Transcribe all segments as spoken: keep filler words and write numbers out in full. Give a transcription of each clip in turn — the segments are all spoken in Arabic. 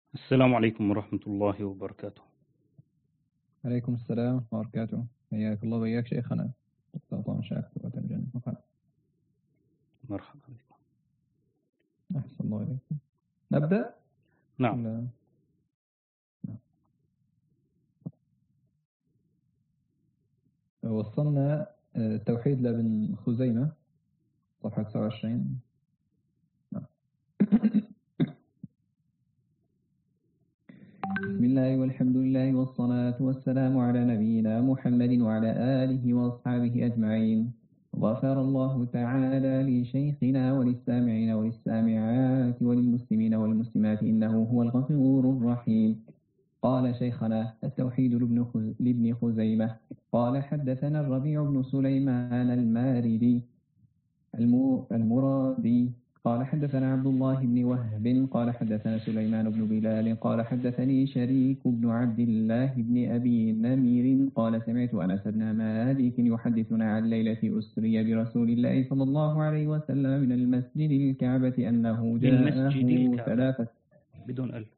السلام عليكم ورحمة الله وبركاته. عليكم السلام ورحمة الله وبركاته. حياك الله وإياك شيخنا. طبعا شاكر الجنة. مرحبا بكم. أحسن الله عليكم. نبدأ؟ نعم. لا. وصلنا توحيد لابن خزيمة صفحة تسعة وعشرين. بسم الله والحمد لله والصلاة والسلام على نبينا محمد وعلى آله وأصحابه أجمعين. غفر الله تعالى لشيخنا وللسامعين وللسامعات وللمسلمين والمسلمات إنه هو الغفور الرحيم. قال شيخنا التوحيد لابن خزيمة. قال حدثنا الربيع بن سليمان الماردي المرادي قال حدثنا عبد الله بن وهب قال حدثنا سليمان بن بلال قال حدثني شريك بن عبد الله بن أبي نمير قال سمعت أنس بن مالك يحدثنا عن ليلة أسري برسول الله صلى الله عليه وسلم من المسجد الكعبة أنه جاءه ثلاثة بدون ألف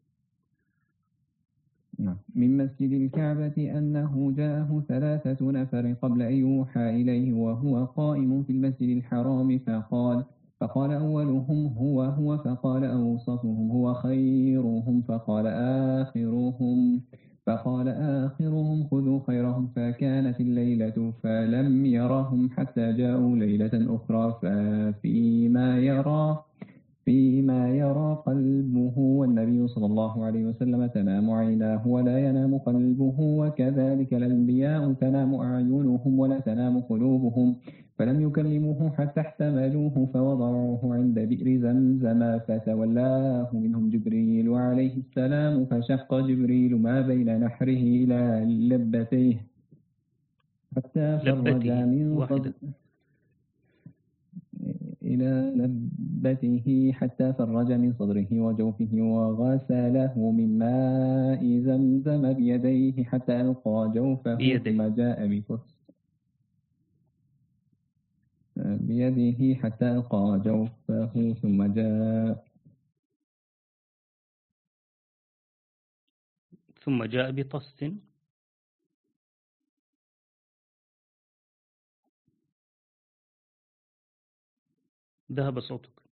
من مسجد الكعبة أنه جاءه ثلاثة نفر قبل أن يوحى إليه وهو قائم في المسجد الحرام فقال فقال أولهم هو هو فقال أوسطهم هو خيرهم فقال آخرهم فقال آخرهم خذوا خيرهم فكانت الليلة فلم يرهم حتى جاءوا ليلة أخرى ففيما يرى فيما يرى قلبه والنبي صلى الله عليه وسلم تنام عيناه ولا ينام قلبه وكذلك الأنبياء تنام أعينهم ولا تنام قلوبهم فلم يكلموه حتى احتملوه فوضعوه عند بئر زمزم فتولاه منهم جبريل عليه السلام فشق جبريل ما بين نحره إلى لبتيه حتى فرج من صدره إلى لبته حتى فرج من صدره وجوفه وغسله من ماء زمزم بيديه حتى ألقى جوفه بيديه. ثم جاء بقص بيده حتى ألقى جوفه ثم جاء ثم جاء بطست ذهب صوتك.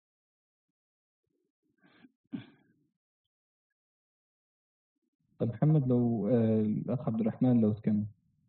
طب محمد لو آه الأخ عبد الرحمن لو تكمل.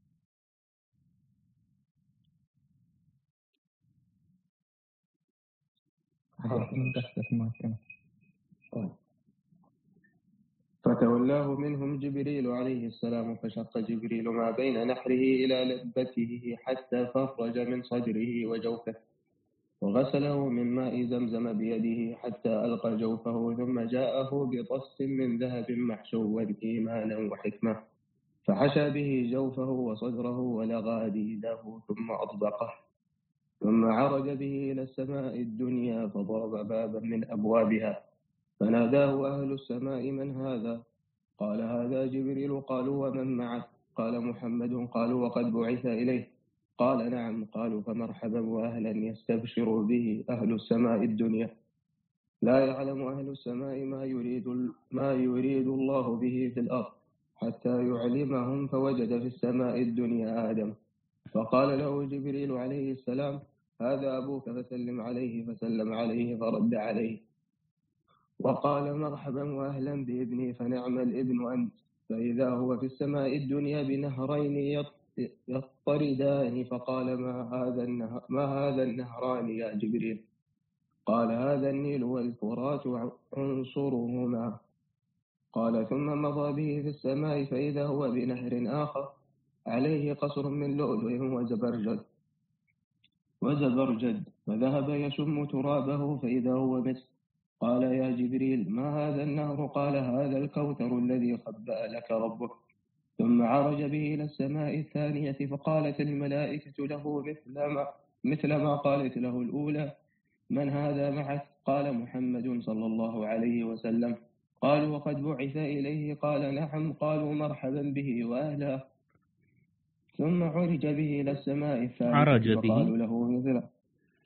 فتولاه منهم جبريل عليه السلام فشق جبريل ما بين نحره إلى لبته حتى فرج من صدره وجوفه وغسله من ماء زمزم بيده حتى ألقى جوفه ثم جاءه بطس من ذهب محشوا إيمانا وحكمة فحشى به جوفه وصدره ولغى ديده ثم أطبقه ثم عرج به إلى السماء الدنيا فضرب بابا من أبوابها فناداه أهل السماء من هذا؟ قال هذا جبريل. قالوا ومن معه؟ قال محمد. قالوا وقد بعث إليه؟ قال نعم. قالوا فمرحبا وأهلا يستبشر به أهل السماء الدنيا. لا يعلم أهل السماء ما يريد, ما يريد الله به في الأرض حتى يعلمهم فوجد في السماء الدنيا آدم فقال له جبريل عليه السلام هذا أبوك فسلم عليه فسلم عليه فرد عليه وقال مرحبا وأهلا بابني فنعم الابن أنت فإذا هو في السماء الدنيا بنهرين يطردان فقال ما هذا النهر ما هذا النهران يا جبريل؟ قال هذا النيل والفرات عنصرهما. قال ثم مضى به في السماء فإذا هو بنهر آخر عليه قصر من لؤلؤ وزبرجد وزبرجد فذهب يشم ترابه فإذا هو مثل. قال يا جبريل ما هذا النهر؟ قال هذا الكوثر الذي خبأ لك ربك. ثم عرج به إلى السماء الثانية فقالت الملائكة له مثل ما, مثل ما قالت له الأولى من هذا معك؟ قال محمد صلى الله عليه وسلم. قالوا وقد بعث إليه؟ قال نعم. قالوا مرحبا به وأهلا. ثم عرج به إلى السماء الثالثة فقالوا له مثله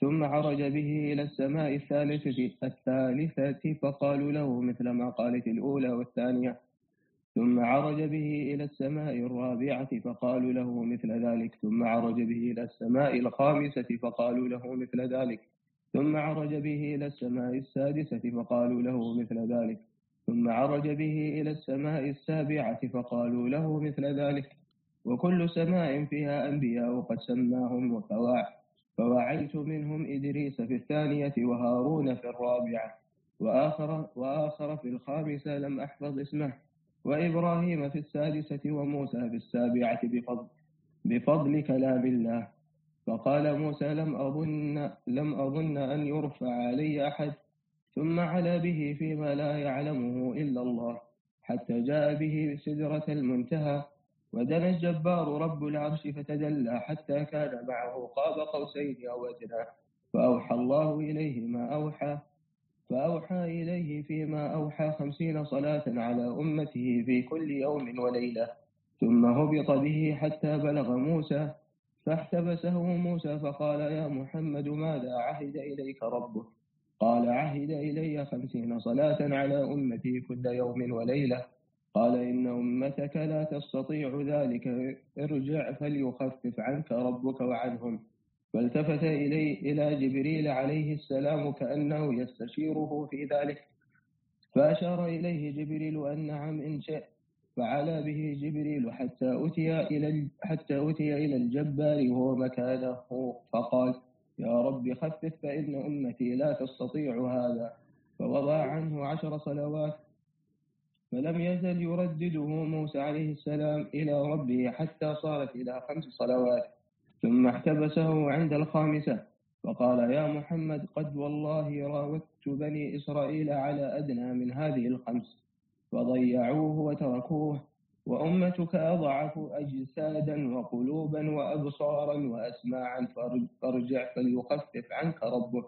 ثم عرج به إلى السماء الثالثة الثالثة فقالوا له مثل ما قالت الأولى والثانية. ثم عرج به إلى السماء الرابعة فقالوا له مثل ذلك. ثم عرج به إلى السماء الخامسة فقالوا له مثل ذلك. ثم عرج به إلى السماء السادسة فقالوا له مثل ذلك. ثم عرج به إلى السماء السابعة فقالوا له مثل ذلك. وكل سماء فيها أنبياء قد سماهم وفواع فوعيت منهم إدريس في الثانية وهارون في الرابعة وآخر, وآخر في الخامسة لم أحفظ اسمه وإبراهيم في السادسة وموسى في السابعة بفضل, بفضل كلام الله. فقال موسى لم أظن, لم أظن أن يرفع علي أحد. ثم علا به فيما لا يعلمه إلا الله حتى جاء به سدرة المنتهى ودنا الجبار رب العرش فتدلى حتى كان معه قاب قوسين أو أدنى فأوحى الله إليه ما أوحى فأوحى إليه فيما أوحى خمسين صلاة على أمته في كل يوم وليلة. ثم هبط به حتى بلغ موسى فاحتبسه موسى فقال يا محمد ماذا عهد إليك ربك؟ قال عهد إلي خمسين صلاة على أمتي كل يوم وليلة. قال إن أمتك لا تستطيع ذلك ارجع فليخفف عنك ربك وعنهم. فالتفت إلي إلى جبريل عليه السلام كأنه يستشيره في ذلك فأشار إليه جبريل أن نعم إن شئت. فعلى به جبريل حتى أتي إلى حتى أتي إلى الجبار وهو مكانه فقال يا رب خفف فإن أمتي لا تستطيع هذا. فوضع عنه عشر صلوات فلم يزل يردده موسى عليه السلام إلى ربه حتى صارت إلى خمس صلوات. ثم احتبسه عند الخامسة فقال يا محمد قد والله راودت بني إسرائيل على أدنى من هذه الخمس فضيعوه وتركوه وأمتك أضعف أجسادا وقلوبا وأبصارا وأسماعا فارجع فليخفف عنك ربك.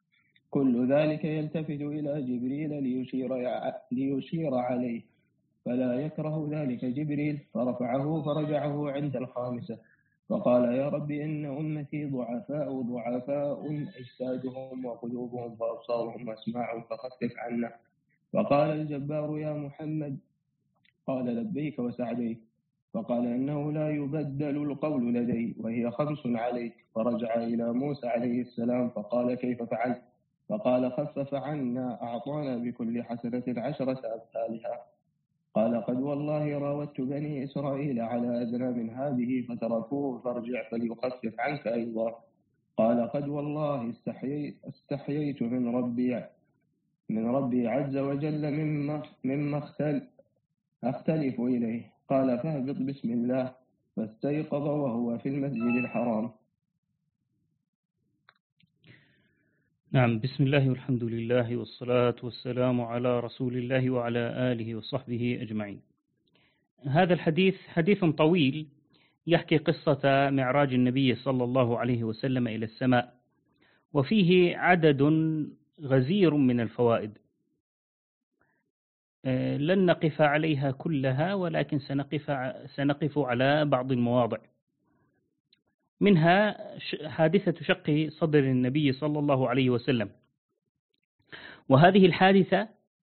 كل ذلك يلتفت إلى جبريل ليشير, ليشير عليه فلا يكره ذلك جبريل فرفعه فرجعه عند الخامسة فقال يا رب إن أمتي ضعفاء ضعفاء أجسادهم وقلوبهم وأبصارهم وأسماعهم فخفف عنا. فقال الجبار يا محمد قال لبيك وسعديك. فقال إنه لا يبدل القول لدي وهي خمس عليك. فرجع إلى موسى عليه السلام فقال كيف فعلت؟ فقال خفف عنا أعطانا بكل حسنة عشرة أمثالها. قال قد والله راودت بني إسرائيل على أدنى من هذه فتركوه فارجع فليخفف عنك أيضا. قال قد والله استحييت, استحييت من ربي من ربي عز وجل مما, مما اختل أختلف إليه. قال فاهبط بسم الله. فاستيقظ وهو في المسجد الحرام. نعم، بسم الله والحمد لله والصلاة والسلام على رسول الله وعلى آله وصحبه أجمعين. هذا الحديث حديث طويل يحكي قصة معراج النبي صلى الله عليه وسلم إلى السماء، وفيه عدد غزير من الفوائد لن نقف عليها كلها، ولكن سنقف سنقف على بعض المواضع. منها حادثة شق صدر النبي صلى الله عليه وسلم، وهذه الحادثة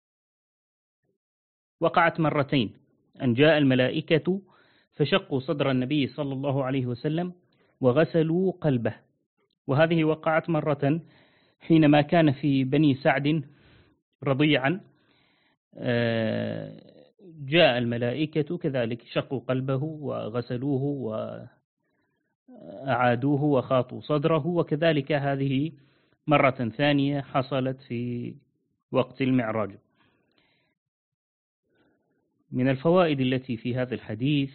وقعت مرتين، أن جاء الملائكة فشقوا صدر النبي صلى الله عليه وسلم وغسلوا قلبه. وهذه وقعت مرة حينما كان في بني سعد رضيعا، جاء الملائكة كذلك شقوا قلبه وغسلوه وأعادوه وخاطوا صدره، وكذلك هذه مرة ثانية حصلت في وقت المعراج. من الفوائد التي في هذا الحديث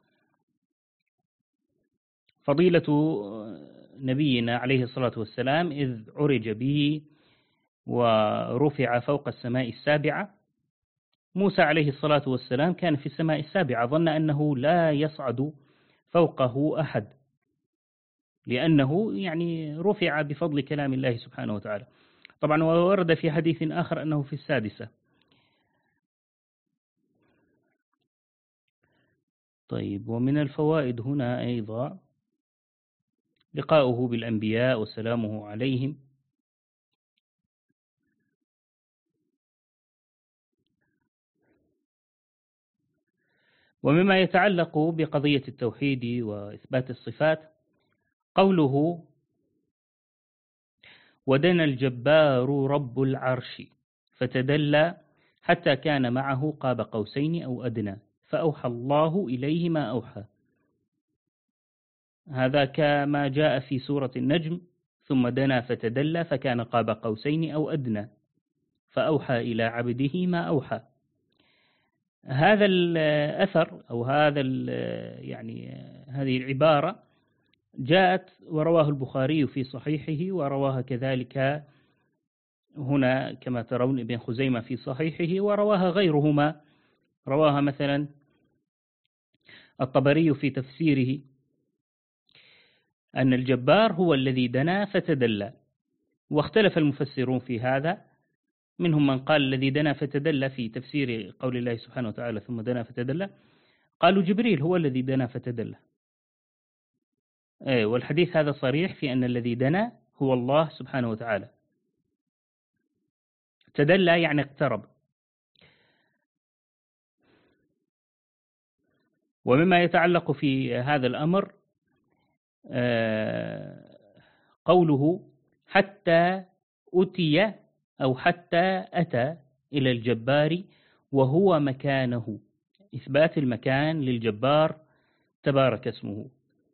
فضيلة نبينا عليه الصلاة والسلام إذ عرج به ورفع فوق السماء السابعة. موسى عليه الصلاة والسلام كان في السماء السابعة، ظن أنه لا يصعد فوقه أحد، لأنه يعني رفع بفضل كلام الله سبحانه وتعالى. طبعا وورد في حديث آخر أنه في السادسة. طيب، ومن الفوائد هنا أيضا لقاؤه بالأنبياء وسلامه عليهم. ومما يتعلق بقضية التوحيد وإثبات الصفات قوله ودنا الجبار رب العرش فتدلى حتى كان معه قاب قوسين أو أدنى فأوحى الله إليه ما أوحى. هذا كما جاء في سورة النجم ثم دنا فتدلى فكان قاب قوسين أو أدنى فأوحى إلى عبده ما أوحى. هذا الأثر أو هذا يعني هذه العبارة جاءت ورواه البخاري في صحيحه، ورواها كذلك هنا كما ترون ابن خزيمة في صحيحه، ورواها غيرهما. رواها مثلا الطبري في تفسيره أن الجبار هو الذي دنا فتدلى، واختلف المفسرون في هذا، منهم من قال الذي دنا فتدلى في تفسير قول الله سبحانه وتعالى ثم دنا فتدلى قالوا جبريل هو الذي دنا فتدلى، والحديث هذا صريح في أن الذي دنا هو الله سبحانه وتعالى، تدلى يعني اقترب. ومما يتعلق في هذا الأمر قوله حتى أتي أو حتى أتى إلى الجبار وهو مكانه، إثبات المكان للجبار تبارك اسمه.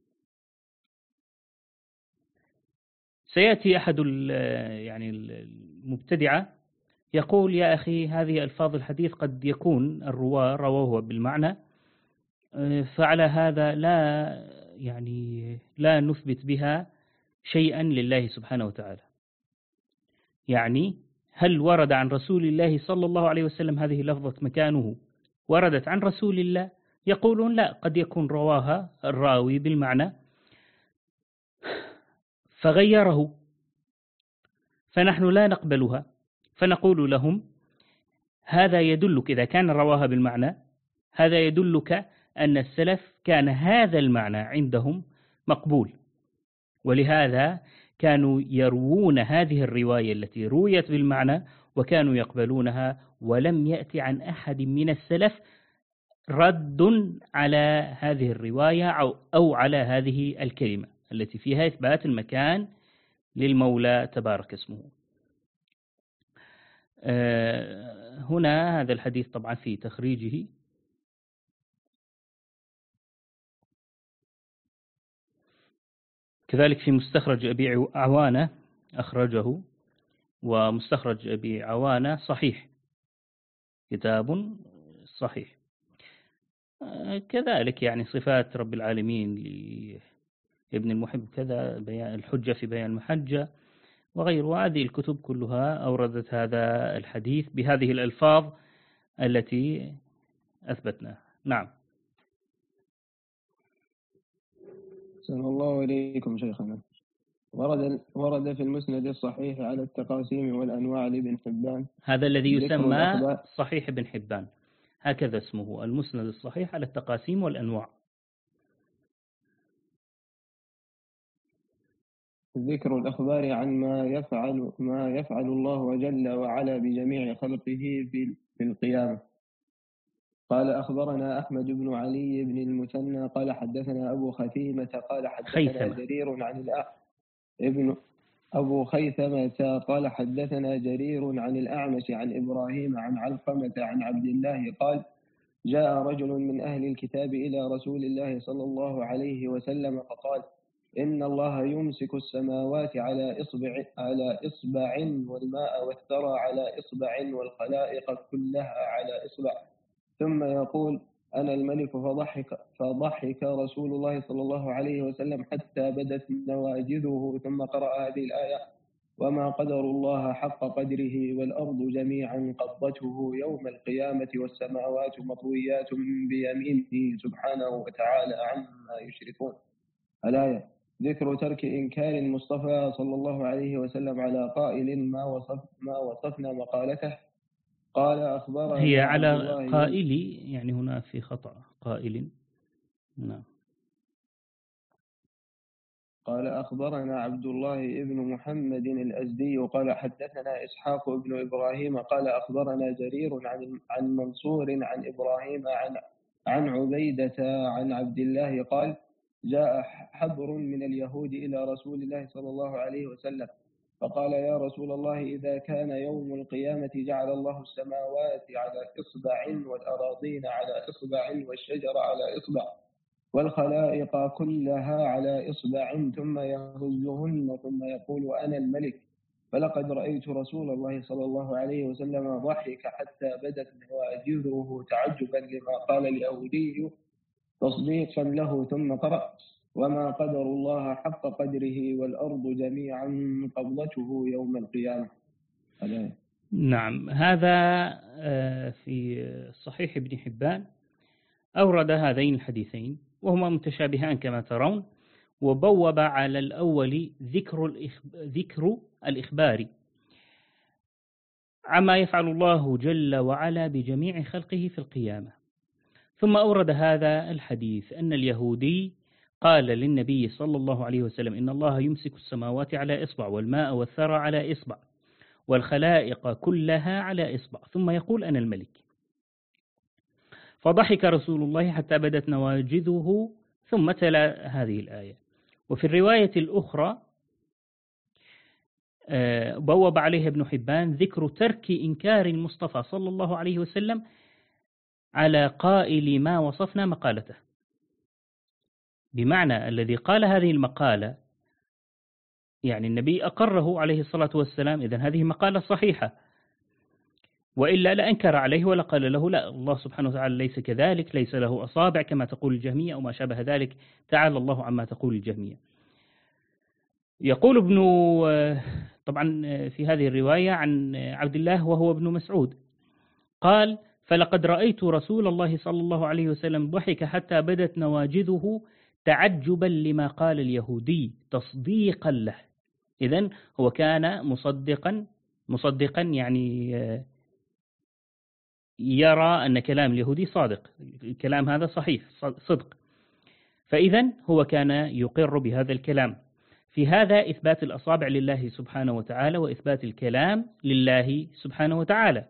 سيأتي أحد يعني المبتدعة يقول يا أخي هذه ألفاظ الحديث قد يكون الرواة رووه بالمعنى، فعلى هذا لا يعني لا نثبت بها شيئا لله سبحانه وتعالى. يعني هل ورد عن رسول الله صلى الله عليه وسلم هذه لفظة مكانه وردت عن رسول الله؟ يقولون لا، قد يكون رواها الراوي بالمعنى فغيره، فنحن لا نقبلها، فنقول لهم هذا يدلك إذا كان رواها بالمعنى هذا يدلك أن السلف كان هذا المعنى عندهم مقبول، ولهذا كانوا يروون هذه الرواية التي رويت بالمعنى وكانوا يقبلونها، ولم يأتي عن أحد من السلف رد على هذه الرواية أو على هذه الكلمة التي فيها إثبات المكان للمولى تبارك اسمه. هنا هذا الحديث طبعا في تخريجه كذلك في مستخرج أبي عوانة أخرجه، ومستخرج أبي عوانة صحيح، كتاب صحيح. كذلك يعني صفات رب العالمين لابن المحب كذا، بيان الحجة في بيان المحجة وغير، هذه الكتب كلها أوردت هذا الحديث بهذه الألفاظ التي أثبتناها. نعم. صلى الله عليكم شيخنا. ورد ورد في المسند الصحيح على التقاسيم والأنواع لابن حبان، هذا الذي يسمى صحيح ابن حبان، هكذا اسمه، المسند الصحيح على التقاسيم والأنواع. ذكر الأخبار عن ما يفعل ما يفعل الله جل وعلا بجميع خلقه في القيامة. قال أخبرنا أحمد بن علي بن المثنى قال حدثنا أبو خثيمة قال حدثنا خيثمة. جرير عن الأ... ابن أبو خيثمة قال حدثنا جرير عن الأعمش عن إبراهيم عن علقمة عن عبد الله قال جاء رجل من أهل الكتاب إلى رسول الله صلى الله عليه وسلم فقال إن الله يمسك السماوات على إصبع على إصبع والماء والثرى على إصبع والخلائق كلها على إصبع، ثم يقول أنا الملك، فضحك فضحك رسول الله صلى الله عليه وسلم حتى بدت نواجذه، ثم قرأ هذه الآية وما قدر الله حق قدره والأرض جميعا قبضته يوم القيامة والسماوات مطويات بيمينه سبحانه وتعالى عما يشركون. الآية. ذكر ترك إنكار المصطفى صلى الله عليه وسلم على قائل ما وصف ما وصفنا مقالته. قال أخبرنا هي على قائلي، يعني هنا في خطأ قائل. نعم. قال أخبرنا عبد الله بن محمد الأزدي قال حدثنا إسحاق بن إبراهيم قال أخبرنا جرير عن عن منصور عن إبراهيم عن عن عبيدة عن عبد الله قال جاء حبر من اليهود إلى رسول الله صلى الله عليه وسلم فقال يا رسول الله إذا كان يوم القيامة جعل الله السماوات على إصبع والأراضين على إصبع والشجر على إصبع والخلائق كلها على إصبع ثم يهزهن ثم يقول أنا الملك فلقد رأيت رسول الله صلى الله عليه وسلم ضحك حتى بدت نواجذه تعجبا لما قال اليهودي تصديقا له ثم قرأ وما قدر الله حق قدره والأرض جميعا قبضته يوم القيامة. نعم، هذا في صحيح ابن حبان أورد هذين الحديثين وهما متشابهان كما ترون، وبوب على الأول ذكر ذكر الإخبار عما يفعل الله جل وعلا بجميع خلقه في القيامة، ثم أورد هذا الحديث أن اليهودي قال للنبي صلى الله عليه وسلم إن الله يمسك السماوات على إصبع والماء والثرى على إصبع والخلائق كلها على إصبع ثم يقول أنا الملك. فضحك رسول الله حتى بدت نواجذه ثم تلا هذه الآية. وفي الرواية الأخرى بوب عليها ابن حبان ذكر ترك إنكار المصطفى صلى الله عليه وسلم على قائل ما وصفنا مقالته، بمعنى الذي قال هذه المقالة يعني النبي أقره عليه الصلاة والسلام، إذن هذه مقالة صحيحة، وإلا لأنكر عليه ولا قال له لا الله سبحانه وتعالى ليس كذلك، ليس له أصابع كما تقول الجهمية أو ما شابه ذلك، تعالى الله عما تقول الجهمية. يقول ابن طبعا في هذه الرواية عن عبد الله وهو ابن مسعود قال فلقد رأيت رسول الله صلى الله عليه وسلم ضحك حتى بدت نواجذه تعجبا لما قال اليهودي تصديقا له. إذن هو كان مصدقا مصدقا يعني يرى أن كلام اليهودي صادق، الكلام هذا صحيح صدق، فإذن هو كان يقر بهذا الكلام. في هذا إثبات الأصابع لله سبحانه وتعالى وإثبات الكلام لله سبحانه وتعالى.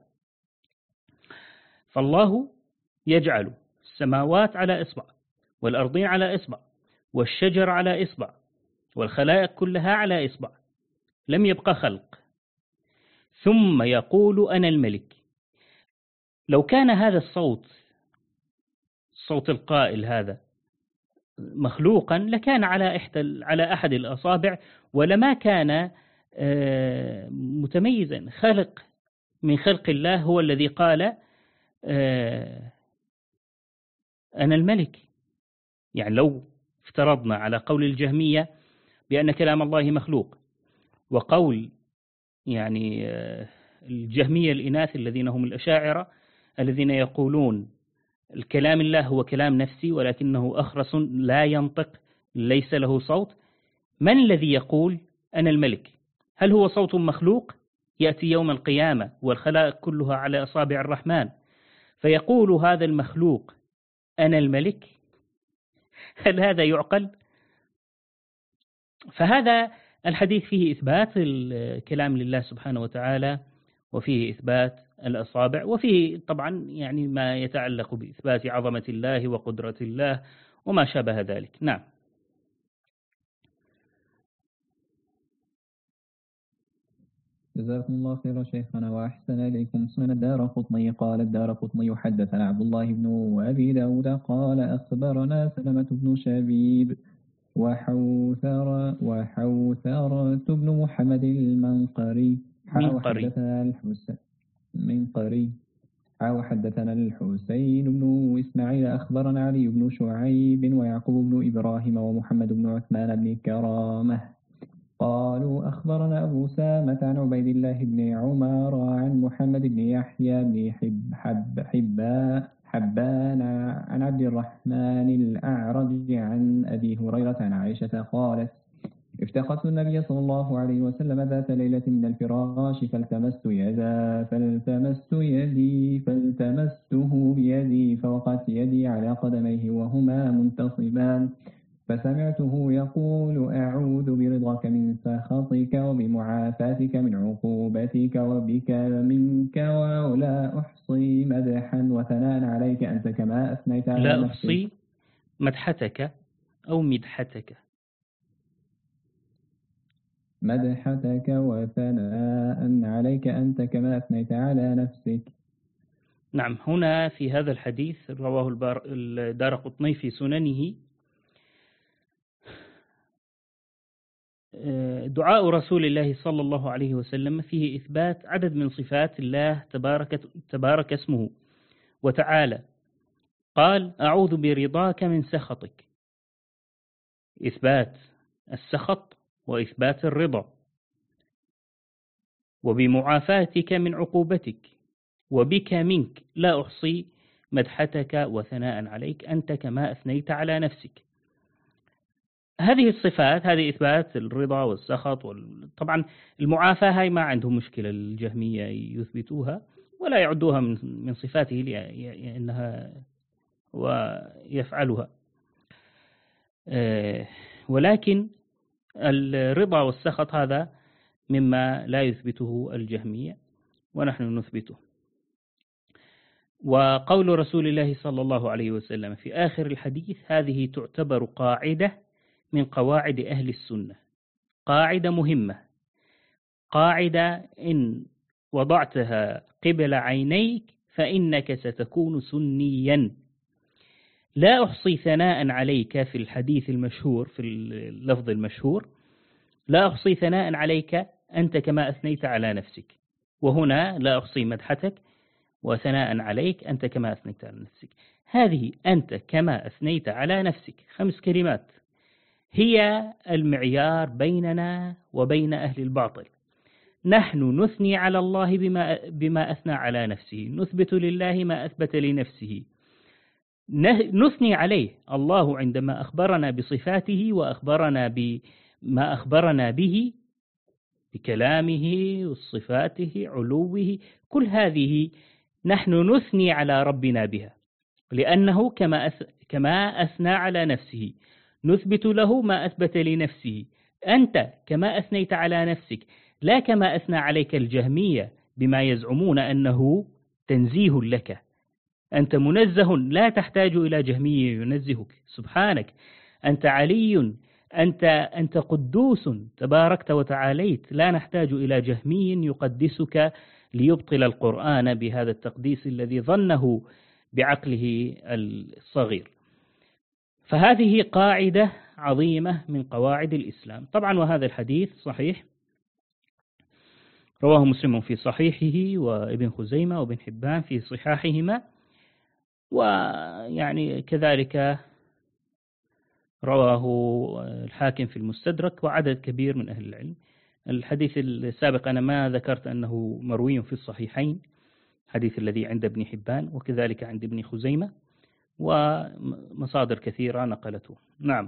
فالله يجعل السماوات على إصبع والأرضين على إصبع والشجر على إصبع والخلائق كلها على إصبع، لم يبقى خلق، ثم يقول أنا الملك. لو كان هذا الصوت صوت القائل هذا مخلوقا لكان على إحدى على أحد الأصابع ولما كان متميزا، خلق من خلق الله هو الذي قال أنا الملك. يعني لو افترضنا على قول الجهمية بأن كلام الله مخلوق وقول يعني الجهمية الإناث الذين هم الأشاعرة الذين يقولون الكلام الله هو كلام نفسي ولكنه أخرس لا ينطق ليس له صوت، من الذي يقول أنا الملك؟ هل هو صوت مخلوق يأتي يوم القيامة والخلائق كلها على أصابع الرحمن فيقول هذا المخلوق أنا الملك؟ هل هذا يعقل؟ فهذا الحديث فيه إثبات الكلام لله سبحانه وتعالى وفيه إثبات الأصابع وفيه طبعا يعني ما يتعلق بإثبات عظمة الله وقدرة الله وما شابه ذلك. نعم. جزاكم الله خيرا شيخنا وأحسن إليكم. سنن الدارقطني قال الدارقطني حدثنا عبد الله بن أبي داود قال أخبرنا سلمة بن شبيب وحوثر وحوثرة بن محمد المنقري حدثنا الحسين منقري حدثنا الحسين بن إسماعيل أخبرنا علي بن شعيب ويعقوب بن إبراهيم ومحمد بن عثمان بن كرامة قالوا أخبرنا أبو سامة عن عبيد الله بن عمر عن محمد بن يحيى بن حب حب حبان حبان عن عبد الرحمن الأعرج عن أبي هريرة عن عائشة قالت افتقدت النبي صلى الله عليه وسلم ذات ليلة من الفراش فالتمست يدا فالتمست يدي فالتمسته بيدي فوقعت يدي على قدميه وهما منتصبان فسمعته يقول أعوذ برضاك من سخطك وبمعافاتك من عقوبتك وبك منك ولا أحصي مدحا وثناء عليك أنت كما أثنيت على لا نفسك. أحصي مدحتك أو مدحتك. مدحتك وثناء عليك أنت كما أثنيت على نفسك. نعم، هنا في هذا الحديث رواه الدارقطني في سننه دعاء رسول الله صلى الله عليه وسلم فيه إثبات عدد من صفات الله تبارك, تبارك اسمه وتعالى. قال أعوذ برضاك من سخطك، إثبات السخط وإثبات الرضا، وبمعافاتك من عقوبتك، وبك منك لا أحصي مدحتك وثناء عليك أنت كما أثنيت على نفسك. هذه الصفات، هذه إثبات الرضا والسخط وال... طبعا المعافاة هاي ما عندهم مشكلة، الجهمية يثبتوها ولا يعدوها من من صفاته لأنها ويفعلها، ولكن الرضا والسخط هذا مما لا يثبته الجهمية ونحن نثبته. وقول رسول الله صلى الله عليه وسلم في آخر الحديث هذه تعتبر قاعدة من قواعد أهل السنة، قاعدة مهمة، قاعدة إن وضعتها قبل عينيك فإنك ستكون سنيا. لا أحصي ثناء عليك في الحديث المشهور، في اللفظ المشهور لا أحصي ثناء عليك أنت كما أثنيت على نفسك، وهنا لا أحصي مدحتك وثناء عليك أنت كما أثنيت على نفسك. هذه أنت كما أثنيت على نفسك خمس كلمات هي المعيار بيننا وبين أهل الباطل. نحن نثني على الله بما, بما أثنى على نفسه، نثبت لله ما أثبت لنفسه، نثني عليه. الله عندما أخبرنا بصفاته وأخبرنا بما أخبرنا به بكلامه وصفاته علوه، كل هذه نحن نثني على ربنا بها، لأنه كما كما أثنى على نفسه نثبت له ما أثبت لنفسه. أنت كما أثنيت على نفسك، لا كما أثنى عليك الجهمية بما يزعمون أنه تنزيه لك. أنت منزه، لا تحتاج إلى جهمية ينزهك، سبحانك، أنت علي، أنت أنت قدوس تباركت وتعاليت، لا نحتاج إلى جهمي يقدسك ليبطل القرآن بهذا التقديس الذي ظنه بعقله الصغير. فهذه قاعدة عظيمة من قواعد الإسلام. طبعا وهذا الحديث صحيح، رواه مسلم في صحيحه وابن خزيمة وابن حبان في صحاحهما، ويعني كذلك رواه الحاكم في المستدرك وعدد كبير من أهل العلم. الحديث السابق أنا ما ذكرت أنه مروي في الصحيحين، حديث الذي عند ابن حبان وكذلك عند ابن خزيمة، ومصادر كثيرة نقلته. نعم.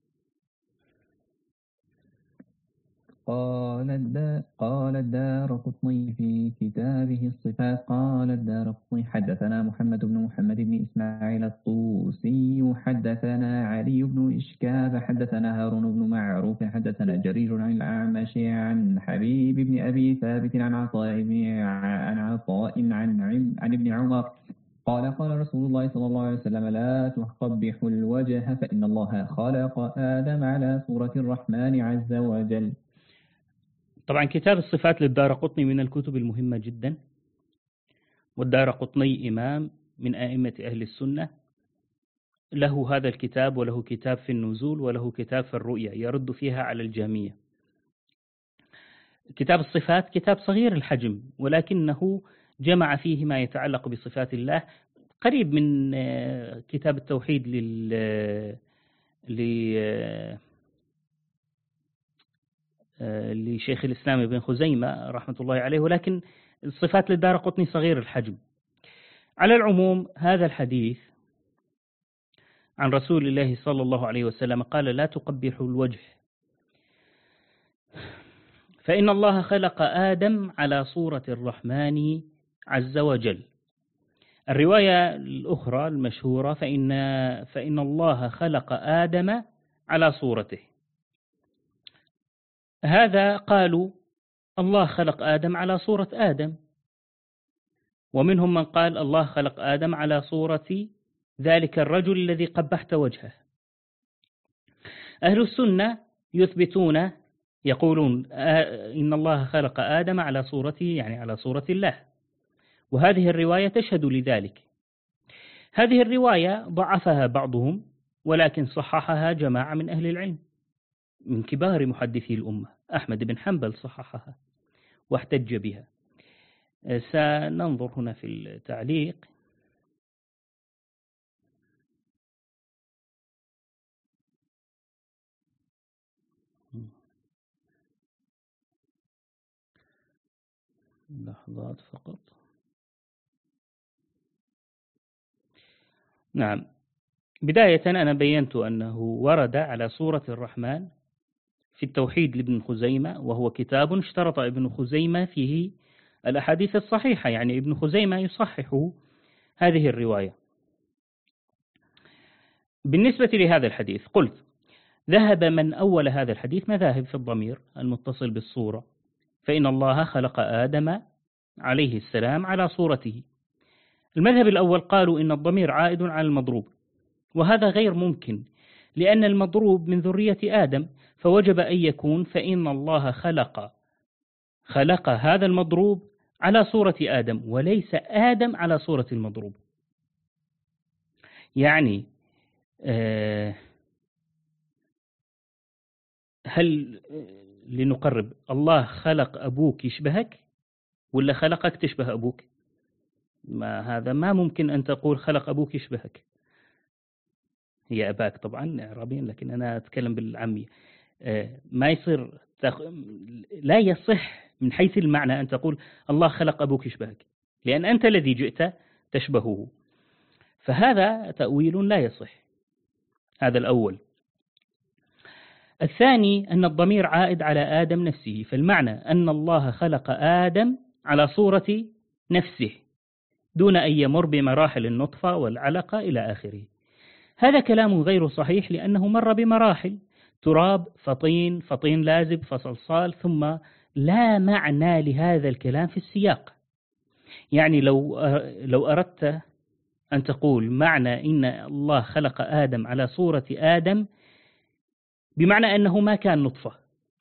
قال الدار قال الدارقطني في كتابه الصفات قال الدارقطني حدثنا محمد بن محمد بن إسماعيل الطوسي حدثنا علي بن إشكاب حدثنا هارون بن معروف حدثنا جرير عن الأعمش عن حبيب بن أبي ثابت عن عطاء بن عن عطاء عن عن ابن عمر قال قال رسول الله صلى الله عليه وسلم لا تقبحوا الوجه فإن الله خلق آدم على صورة الرحمن عز وجل. طبعا كتاب الصفات للدارقطني من الكتب المهمة جدا، والدارقطني إمام من أئمة أهل السنة، له هذا الكتاب وله كتاب في النزول وله كتاب في الرؤيا يرد فيها على الجهمية. كتاب الصفات كتاب صغير الحجم، ولكنه جمع فيه ما يتعلق بصفات الله، قريب من كتاب التوحيد لل لشيخ الإسلام ابن خزيمة رحمة الله عليه، ولكن الصفات للدارقطني صغير الحجم. على العموم هذا الحديث عن رسول الله صلى الله عليه وسلم قال لا تقبحوا الوجه فإن الله خلق آدم على صورة الرحمن عز وجل. الرواية الأخرى المشهورة فإن, فإن الله خلق آدم على صورته. هذا قالوا الله خلق آدم على صورة آدم، ومنهم من قال الله خلق آدم على صورة ذلك الرجل الذي قبحت وجهه. أهل السنة يثبتون يقولون إن الله خلق آدم على صورته، يعني على صورة الله، وهذه الرواية تشهد لذلك. هذه الرواية ضعفها بعضهم، ولكن صححها جماعة من أهل العلم من كبار محدثي الأمة. أحمد بن حنبل صححها واحتج بها. سننظر هنا في التعليق. لحظات فقط. نعم، بداية أنا بينت أنه ورد على صورة الرحمن في التوحيد لابن خزيمة، وهو كتاب اشترط ابن خزيمة فيه الأحاديث الصحيحة، يعني ابن خزيمة يصحح هذه الرواية. بالنسبة لهذا الحديث قلت ذهب من أول هذا الحديث مذاهب في الضمير المتصل بالصورة، فإن الله خلق آدم عليه السلام على صورته. المذهب الأول قالوا إن الضمير عائد على المضروب، وهذا غير ممكن، لأن المضروب من ذرية آدم، فوجب أن يكون فإن الله خلق خلق هذا المضروب على صورة آدم، وليس آدم على صورة المضروب. يعني آه هل لنقرب الله خلق أبوك يشبهك ولا خلقك تشبه أبوك؟ ما هذا ما ممكن أن تقول خلق أبوك يشبهك. هي أباك طبعا إعرابيا، لكن أنا أتكلم بالعامية. ما يصير تخ... لا يصح من حيث المعنى أن تقول الله خلق أبوك يشبهك، لأن أنت الذي جئت تشبهه، فهذا تأويل لا يصح. هذا الأول. الثاني أن الضمير عائد على آدم نفسه، فالمعنى أن الله خلق آدم على صورة نفسه دون أن يمر بمراحل النطفة والعلقة إلى آخره. هذا كلام غير صحيح، لأنه مر بمراحل: تراب، فطين، فطين لازب، فصلصال، ثم لا معنى لهذا الكلام في السياق. يعني لو لو أردت أن تقول معنى إن الله خلق آدم على صورة آدم، بمعنى أنه ما كان نطفة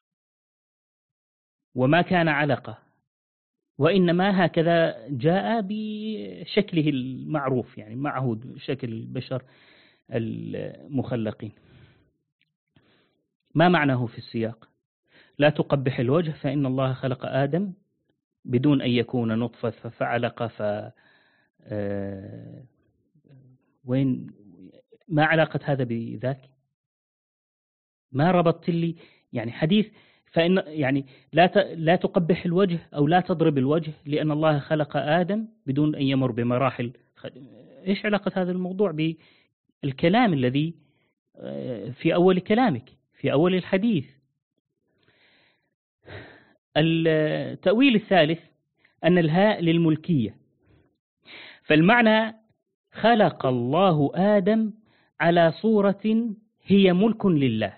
وما كان علقة، وإنما هكذا جاء بشكله المعروف، يعني معهود شكل البشر المخلقين. ما معناه في السياق؟ لا تقبح الوجه، فإن الله خلق آدم بدون أن يكون نطفة فعلق ف وين ما علاقة هذا بذاك؟ ما ربطت لي يعني حديث فإن يعني لا لا تقبح الوجه أو لا تضرب الوجه لأن الله خلق آدم بدون أن يمر بمراحل. إيش علاقة هذا الموضوع بالكلام الذي في أول كلامك في أول الحديث؟ التأويل الثالث أن الهاء للملكية، فالمعنى خلق الله آدم على صورة هي ملك لله.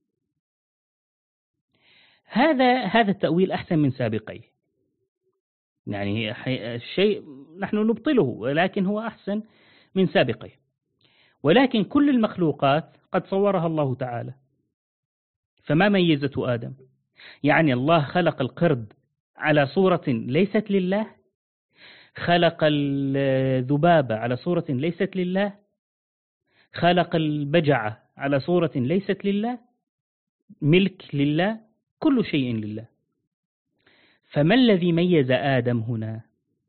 هذا هذا التأويل أحسن من سابقيه، يعني الشيء نحن نبطله ولكن هو أحسن من سابقيه. ولكن كل المخلوقات قد صورها الله تعالى، فما ميزته آدم؟ يعني الله خلق القرد على صورة ليست لله، خلق الذبابة على صورة ليست لله، خلق البجعة على صورة ليست لله، ملك لله، كل شيء لله. فما الذي ميز آدم هنا؟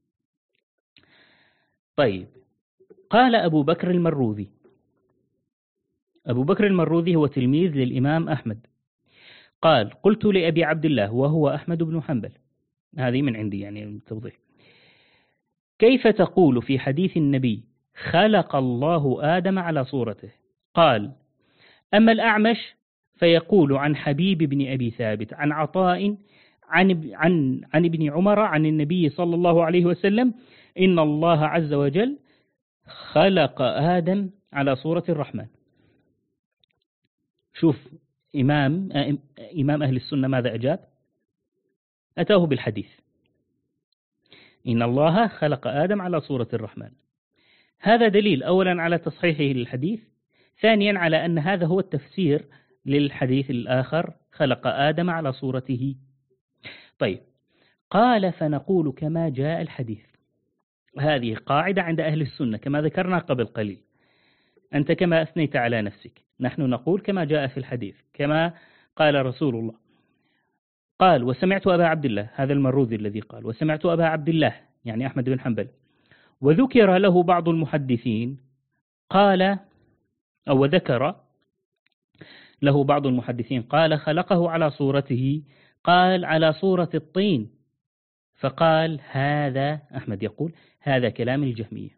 طيب، قال أبو بكر المروذي. أبو بكر المروذي هو تلميذ للإمام أحمد. قال: قلت لأبي عبد الله وهو أحمد بن حنبل، هذه من عندي يعني التوضيح، كيف تقول في حديث النبي خلق الله آدم على صورته؟ قال: أما الأعمش فيقول عن حبيب بن أبي ثابت عن عطاء عن, عن, عن ابن عمر عن النبي صلى الله عليه وسلم إن الله عز وجل خلق آدم على صورة الرحمن. شوف إمام إمام أهل السنة ماذا أجاب؟ أتاه بالحديث: إن الله خلق آدم على صورة الرحمن. هذا دليل أولا على تصحيحه للحديث، ثانيا على أن هذا هو التفسير للحديث الآخر: خلق آدم على صورته. طيب، قال: فنقول كما جاء الحديث. هذه قاعدة عند أهل السنة كما ذكرنا قبل قليل. أنت كما أثنيت على نفسك، نحن نقول كما جاء في الحديث، كما قال رسول الله. قال: وسمعت أبا عبد الله، هذا المروذي الذي قال: وسمعت أبا عبد الله يعني أحمد بن حنبل. وذكر له بعض المحدثين قال، أو ذكر له بعض المحدثين قال: خلقه على صورته، قال: على صورة الطين. فقال: هذا أحمد يقول: هذا كلام الجهمية.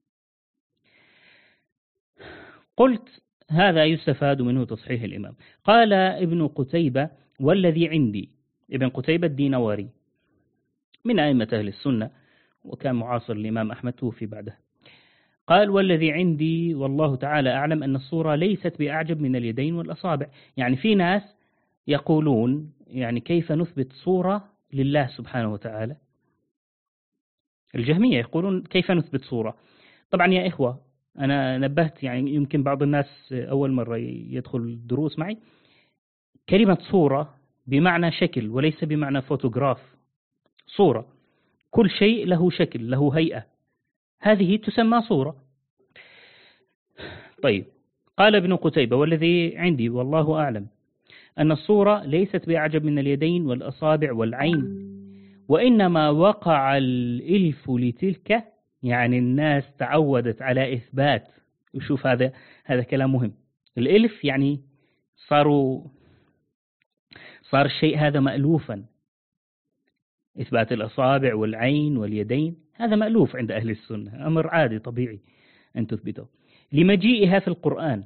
قلت: هذا يستفاد منه تصحيح الإمام. قال ابن قتيبة: والذي عندي. ابن قتيبة الدينوري من أئمة أهل السنة، وكان معاصر الإمام أحمد، توفي بعده. قال: والذي عندي والله تعالى أعلم أن الصورة ليست بأعجب من اليدين والأصابع. يعني في ناس يقولون يعني كيف نثبت صورة لله سبحانه وتعالى؟ الجهمية يقولون كيف نثبت صورة. طبعا يا إخوة، أنا نبهت، يعني يمكن بعض الناس أول مرة يدخل الدروس معي، كلمة صورة بمعنى شكل وليس بمعنى فوتوغراف. صورة كل شيء له شكل، له هيئة، هذه تسمى صورة. طيب، قال ابن قتيبة: والذي عندي والله أعلم أن الصورة ليست بأعجب من اليدين والأصابع والعين، وإنما وقع الإلف لتلك، يعني الناس تعودت على إثبات. وشوف هذا هذا كلام مهم. الإلف يعني صاروا صار الشيء هذا مألوفا. إثبات الأصابع والعين واليدين هذا مألوف عند أهل السنة، أمر عادي طبيعي أن تثبته، لمجيئها في القرآن.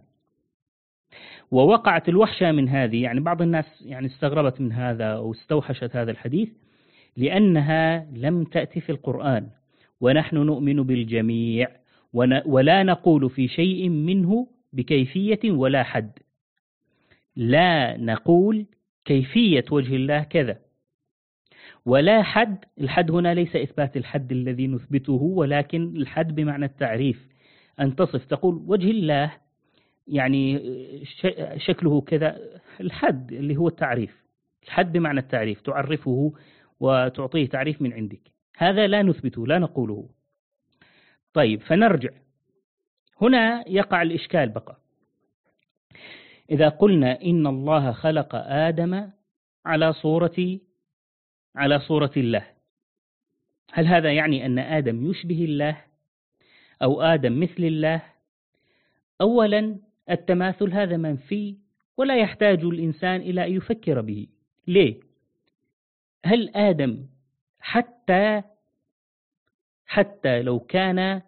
ووقعت الوحشة من هذه، يعني بعض الناس يعني استغربت من هذا أو استوحشت هذا الحديث، لأنها لم تأتي في القرآن، ونحن نؤمن بالجميع ولا نقول في شيء منه بكيفية ولا حد. لا نقول كيفية وجه الله كذا ولا حد. الحد هنا ليس إثبات الحد الذي نثبته، ولكن الحد بمعنى التعريف، أن تصف تقول وجه الله يعني شكله كذا. الحد اللي هو التعريف، الحد بمعنى التعريف، تعرفه وتعطيه تعريف من عندك. هذا لا نثبته، لا نقوله. طيب، فنرجع هنا، يقع الإشكال بقى. إذا قلنا إن الله خلق آدم على صورة على صورة الله، هل هذا يعني أن آدم يشبه الله أو آدم مثل الله؟ أولا، التماثل هذا منفي ولا يحتاج الإنسان إلى أن يفكر به. ليه؟ هل آدم حتى حتى لو كان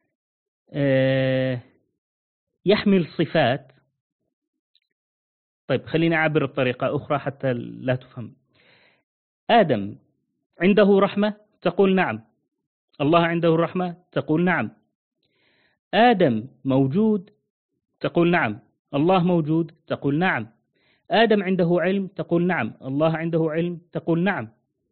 يحمل صفات، طيب خلينا أعبر بطريقة أخرى حتى لا تفهم. آدم عنده رحمة؟ تقول نعم. الله عنده رحمة؟ تقول نعم. آدم موجود؟ تقول نعم. الله موجود؟ تقول نعم. آدم عنده علم؟ تقول نعم. الله عنده علم؟ تقول نعم.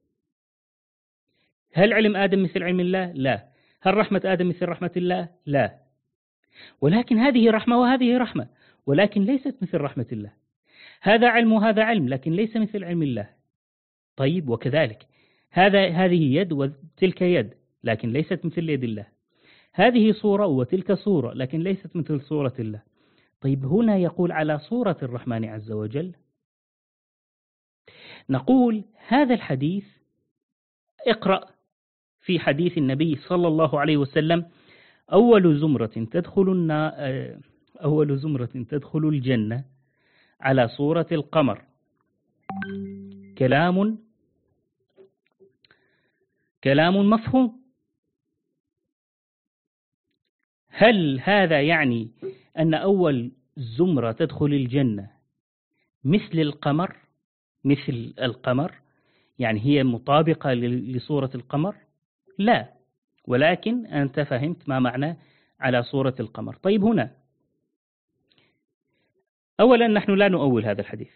هل علم آدم مثل علم الله؟ لا. هل رحمة آدم مثل رحمة الله؟ لا. ولكن هذه رحمة وهذه رحمة، ولكن ليست مثل رحمة الله. هذا علم وهذا علم، لكن ليس مثل علم الله. طيب، وكذلك هذا هذه يد وتلك يد، لكن ليست مثل يد الله. هذه صورة وتلك صورة، لكن ليست مثل صورة الله. طيب، هنا يقول على صورة الرحمن عز وجل. نقول هذا الحديث، اقرأ في حديث النبي صلى الله عليه وسلم: أول زمرة تدخل أول زمرة تدخل الجنة على صورة القمر. كلام كلام مفهوم. هل هذا يعني أن أول زمرة تدخل الجنة مثل القمر مثل القمر يعني هي مطابقة لصورة القمر؟ لا، ولكن أنت فهمت ما معنى على صورة القمر. طيب، هنا أولا نحن لا نؤول هذا الحديث.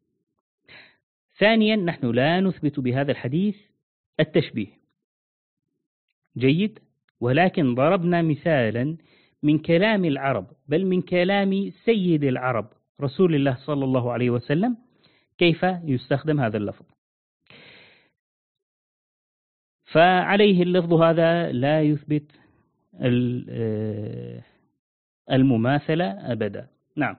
ثانيا نحن لا نثبت بهذا الحديث التشبيه. جيد. ولكن ضربنا مثالا من كلام العرب، بل من كلام سيد العرب رسول الله صلى الله عليه وسلم، كيف يستخدم هذا اللفظ. فعليه اللفظ هذا لا يثبت المماثلة أبدا. نعم.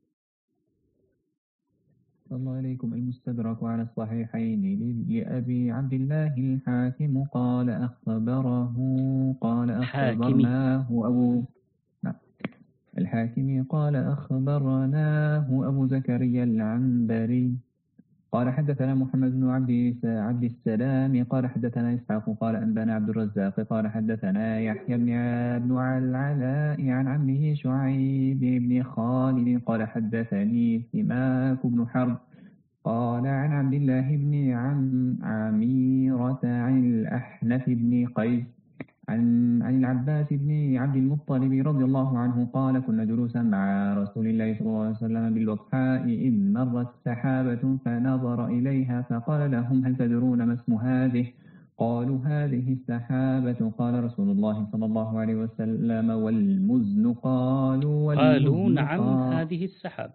الله عليكم. المستدرك على الصحيحين لأبي عبد الله الحاكم قال أخبره قال أخبرناه أبو نعم. الحاكم قال أخبرناه أبو زكريا العنبري قال حدثنا محمد بن عبد عبد السلام قال حدثنا إسحاق قال أنبانا عبد الرزاق قال حدثنا يحيى بن العلاء عن عمه شعيب بن خالد قال حدثني سماك بن حرب قال عن عبد الله بن عم عميرة عن الأحنف بن قيس عن عن العباس بن عبد المطلب رضي الله عنه قال كنا جلوسا مع رسول الله صلى الله عليه وسلم بالوقحاء إذ مرت سحابة فنظر إليها فقال لهم هل تدرون ما اسم هذه؟ قالوا هذه السحابة. قال رسول الله صلى الله عليه وسلم والمزن؟ قالوا والمزن قالوا نعم قال هذه السحابة.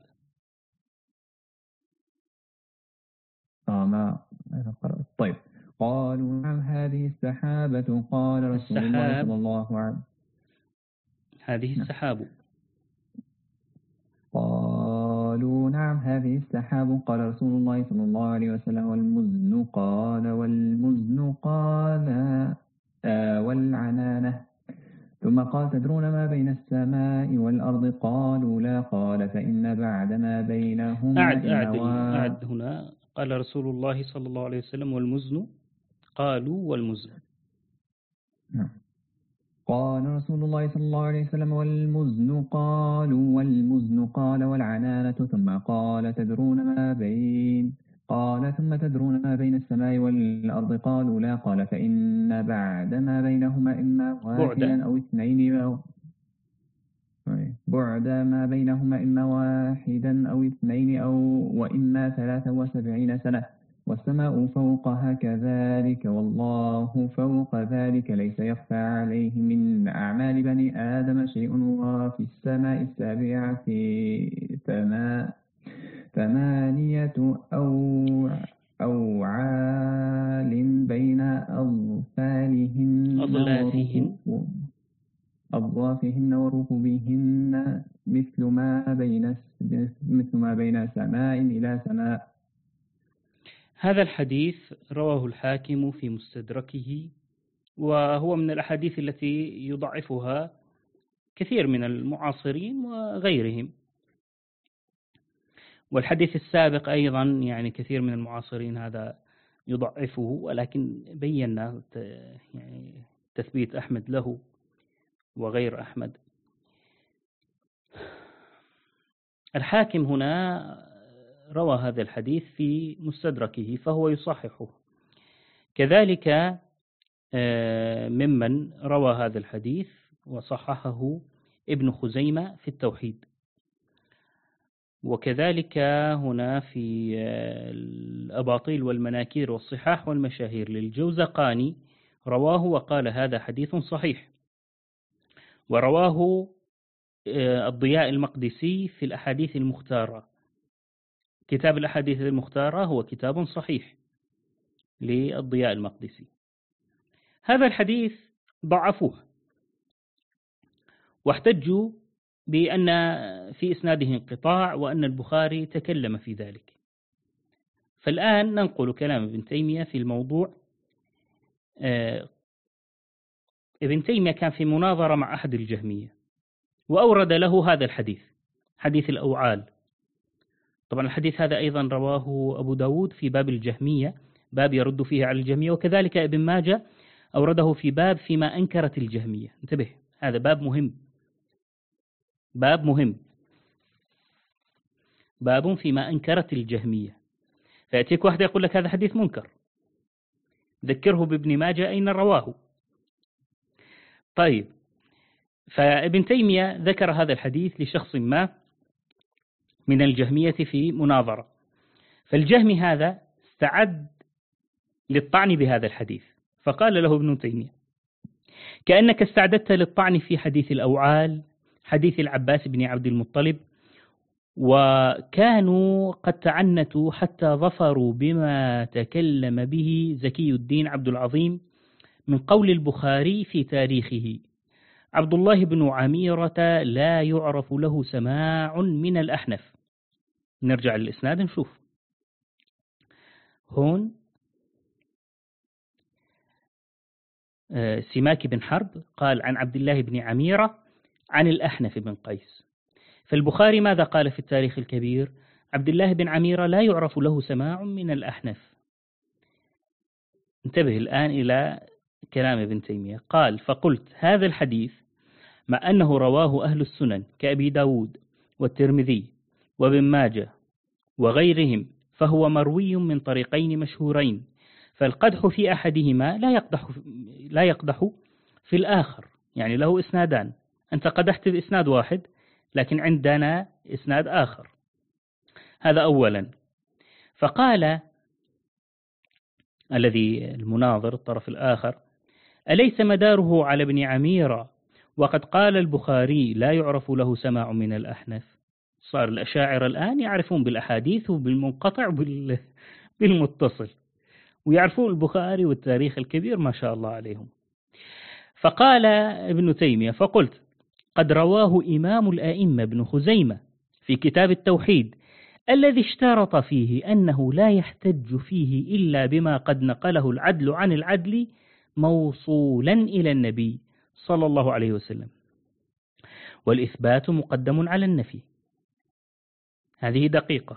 آه ما طيب. قالوا نعم هذه السحابة. قال رسول الله صلى الله عليه وسلم هذه السحاب. قالوا نعم هذه السحاب. قال رسول الله صلى الله عليه وسلم والمزن؟ قال والمزن. قال آه والعنانة. ثم قال تدرون ما بين السماء والأرض؟ قالوا لا. قال فإن بعد ما بينهما أعد أعد, أعد هنا. قال رسول الله صلى الله عليه وسلم والمزن؟ قالوا والمزن. قال رسول الله صلى الله عليه وسلم والمزن؟ قالوا والمزن. قال والعنانة. ثم قال تدرون ما بين قال ثم تدرون ما بين السماء والأرض؟ قالوا لا. قال فإن بعد ما بينهما إما واحدا أو اثنين أو بعد ما بينهما إما واحدا أو اثنين أو وإما ثلاثة وسبعين سنة والسماء فوقها كذلك والله فوق ذلك ليس يخفى عليه من أعمال بني آدم شيء. وفي السماء السابعة ثمانية أو أوعال بين أظفارهن أظلافهن وركبهن مثل ما بين مثل ما بين سماء إلى سماء. هذا الحديث رواه الحاكم في مستدركه، وهو من الأحاديث التي يضعفها كثير من المعاصرين وغيرهم. والحديث السابق أيضا يعني كثير من المعاصرين هذا يضعفه، ولكن بينا يعني تثبيت أحمد له وغير أحمد. الحاكم هنا روى هذا الحديث في مستدركه فهو يصححه. كذلك ممن روى هذا الحديث وصححه ابن خزيمة في التوحيد. وكذلك هنا في الأباطيل والمناكير والصحاح والمشاهير للجوزقاني رواه وقال هذا حديث صحيح. ورواه الضياء المقدسي في الأحاديث المختارة. كتاب الأحاديث المختارة هو كتاب صحيح للضياء المقدسي. هذا الحديث ضعفوه واحتجوا بأن في إسناده انقطاع وأن البخاري تكلم في ذلك. فالآن ننقل كلام ابن تيمية في الموضوع. ابن تيمية كان في مناظرة مع أحد الجهمية وأورد له هذا الحديث، حديث الأوعال. طبعا الحديث هذا أيضا رواه أبو داود في باب الجهمية، باب يرد فيه على الجهمية. وكذلك ابن ماجه أورده في باب فيما أنكرت الجهمية. انتبه، هذا باب مهم، باب مهم، باب فيما أنكرت الجهمية. فيأتيك واحد يقول لك هذا حديث منكر، ذكره بابن ماجه أين رواه. طيب، فابن تيمية ذكر هذا الحديث لشخص ما من الجهمية في مناظرة. فالجهمي هذا استعد للطعن بهذا الحديث، فقال له ابن تيمية: كأنك استعددت للطعن في حديث الأوعال، حديث العباس بن عبد المطلب، وكانوا قد تعنتوا حتى ظفروا بما تكلم به زكي الدين عبد العظيم من قول البخاري في تاريخه: عبد الله بن عميرة لا يعرف له سماع من الأحنف. نرجع للإسناد نشوف هون. سماك بن حرب قال عن عبد الله بن عميرة عن الأحنف بن قيس. فالبخاري ماذا قال في التاريخ الكبير؟ عبد الله بن عميرة لا يعرف له سماع من الأحنف. انتبه الآن إلى كلام ابن تيمية. قال: فقلت هذا الحديث مع أنه رواه أهل السنن كأبي داود والترمذي وابن ماجه وغيرهم، فهو مروي من طريقين مشهورين، فالقدح في أحدهما لا يقدح لا يقدح في الآخر، يعني له إسنادان. أنت قدحت بإسناد واحد، لكن عندنا إسناد آخر. هذا أولا. فقال الذي المناظر الطرف الآخر: أليس مداره على ابن عميرة وقد قال البخاري لا يعرف له سماع من الأحنف؟ صار الأشاعرة الآن يعرفون بالأحاديث وبالمنقطع بالمتصل، ويعرفون البخاري والتاريخ الكبير ما شاء الله عليهم. فقال ابن تيمية: فقلت قد رواه إمام الآئمة ابن خزيمة في كتاب التوحيد الذي اشترط فيه أنه لا يحتج فيه إلا بما قد نقله العدل عن العدل موصولا إلى النبي صلى الله عليه وسلم، والإثبات مقدم على النفي. هذه دقيقة.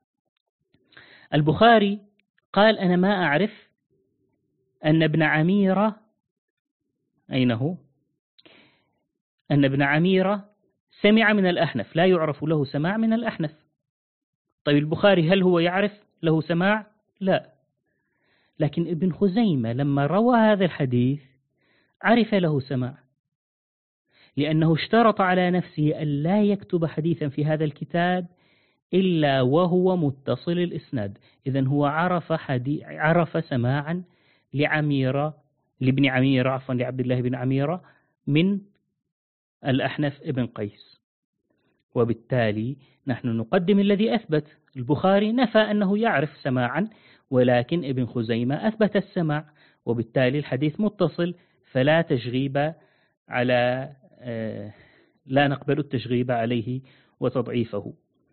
البخاري قال: أنا ما أعرف أن ابن عميرة أين هو؟ أن ابن عميرة سمع من الأحنف، لا يعرف له سماع من الأحنف. طيب البخاري هل هو يعرف له سماع؟ لا. لكن ابن خزيمة لما روى هذا الحديث عرف له سماع، لأنه اشترط على نفسه أن لا يكتب حديثا في هذا الكتاب إلا وهو متصل الإسناد. إذن هو عرف حديث عرف سماعا لعميرة لابن عميرة عفوا لعبد الله بن عميرة من الأحنف ابن قيس. وبالتالي نحن نقدم الذي أثبت. البخاري نفى أنه يعرف سماعا، ولكن ابن خزيمة أثبت السماع، وبالتالي الحديث متصل، فلا تشغيب على آه لا نقبل التشغيب عليه وتضعيفه.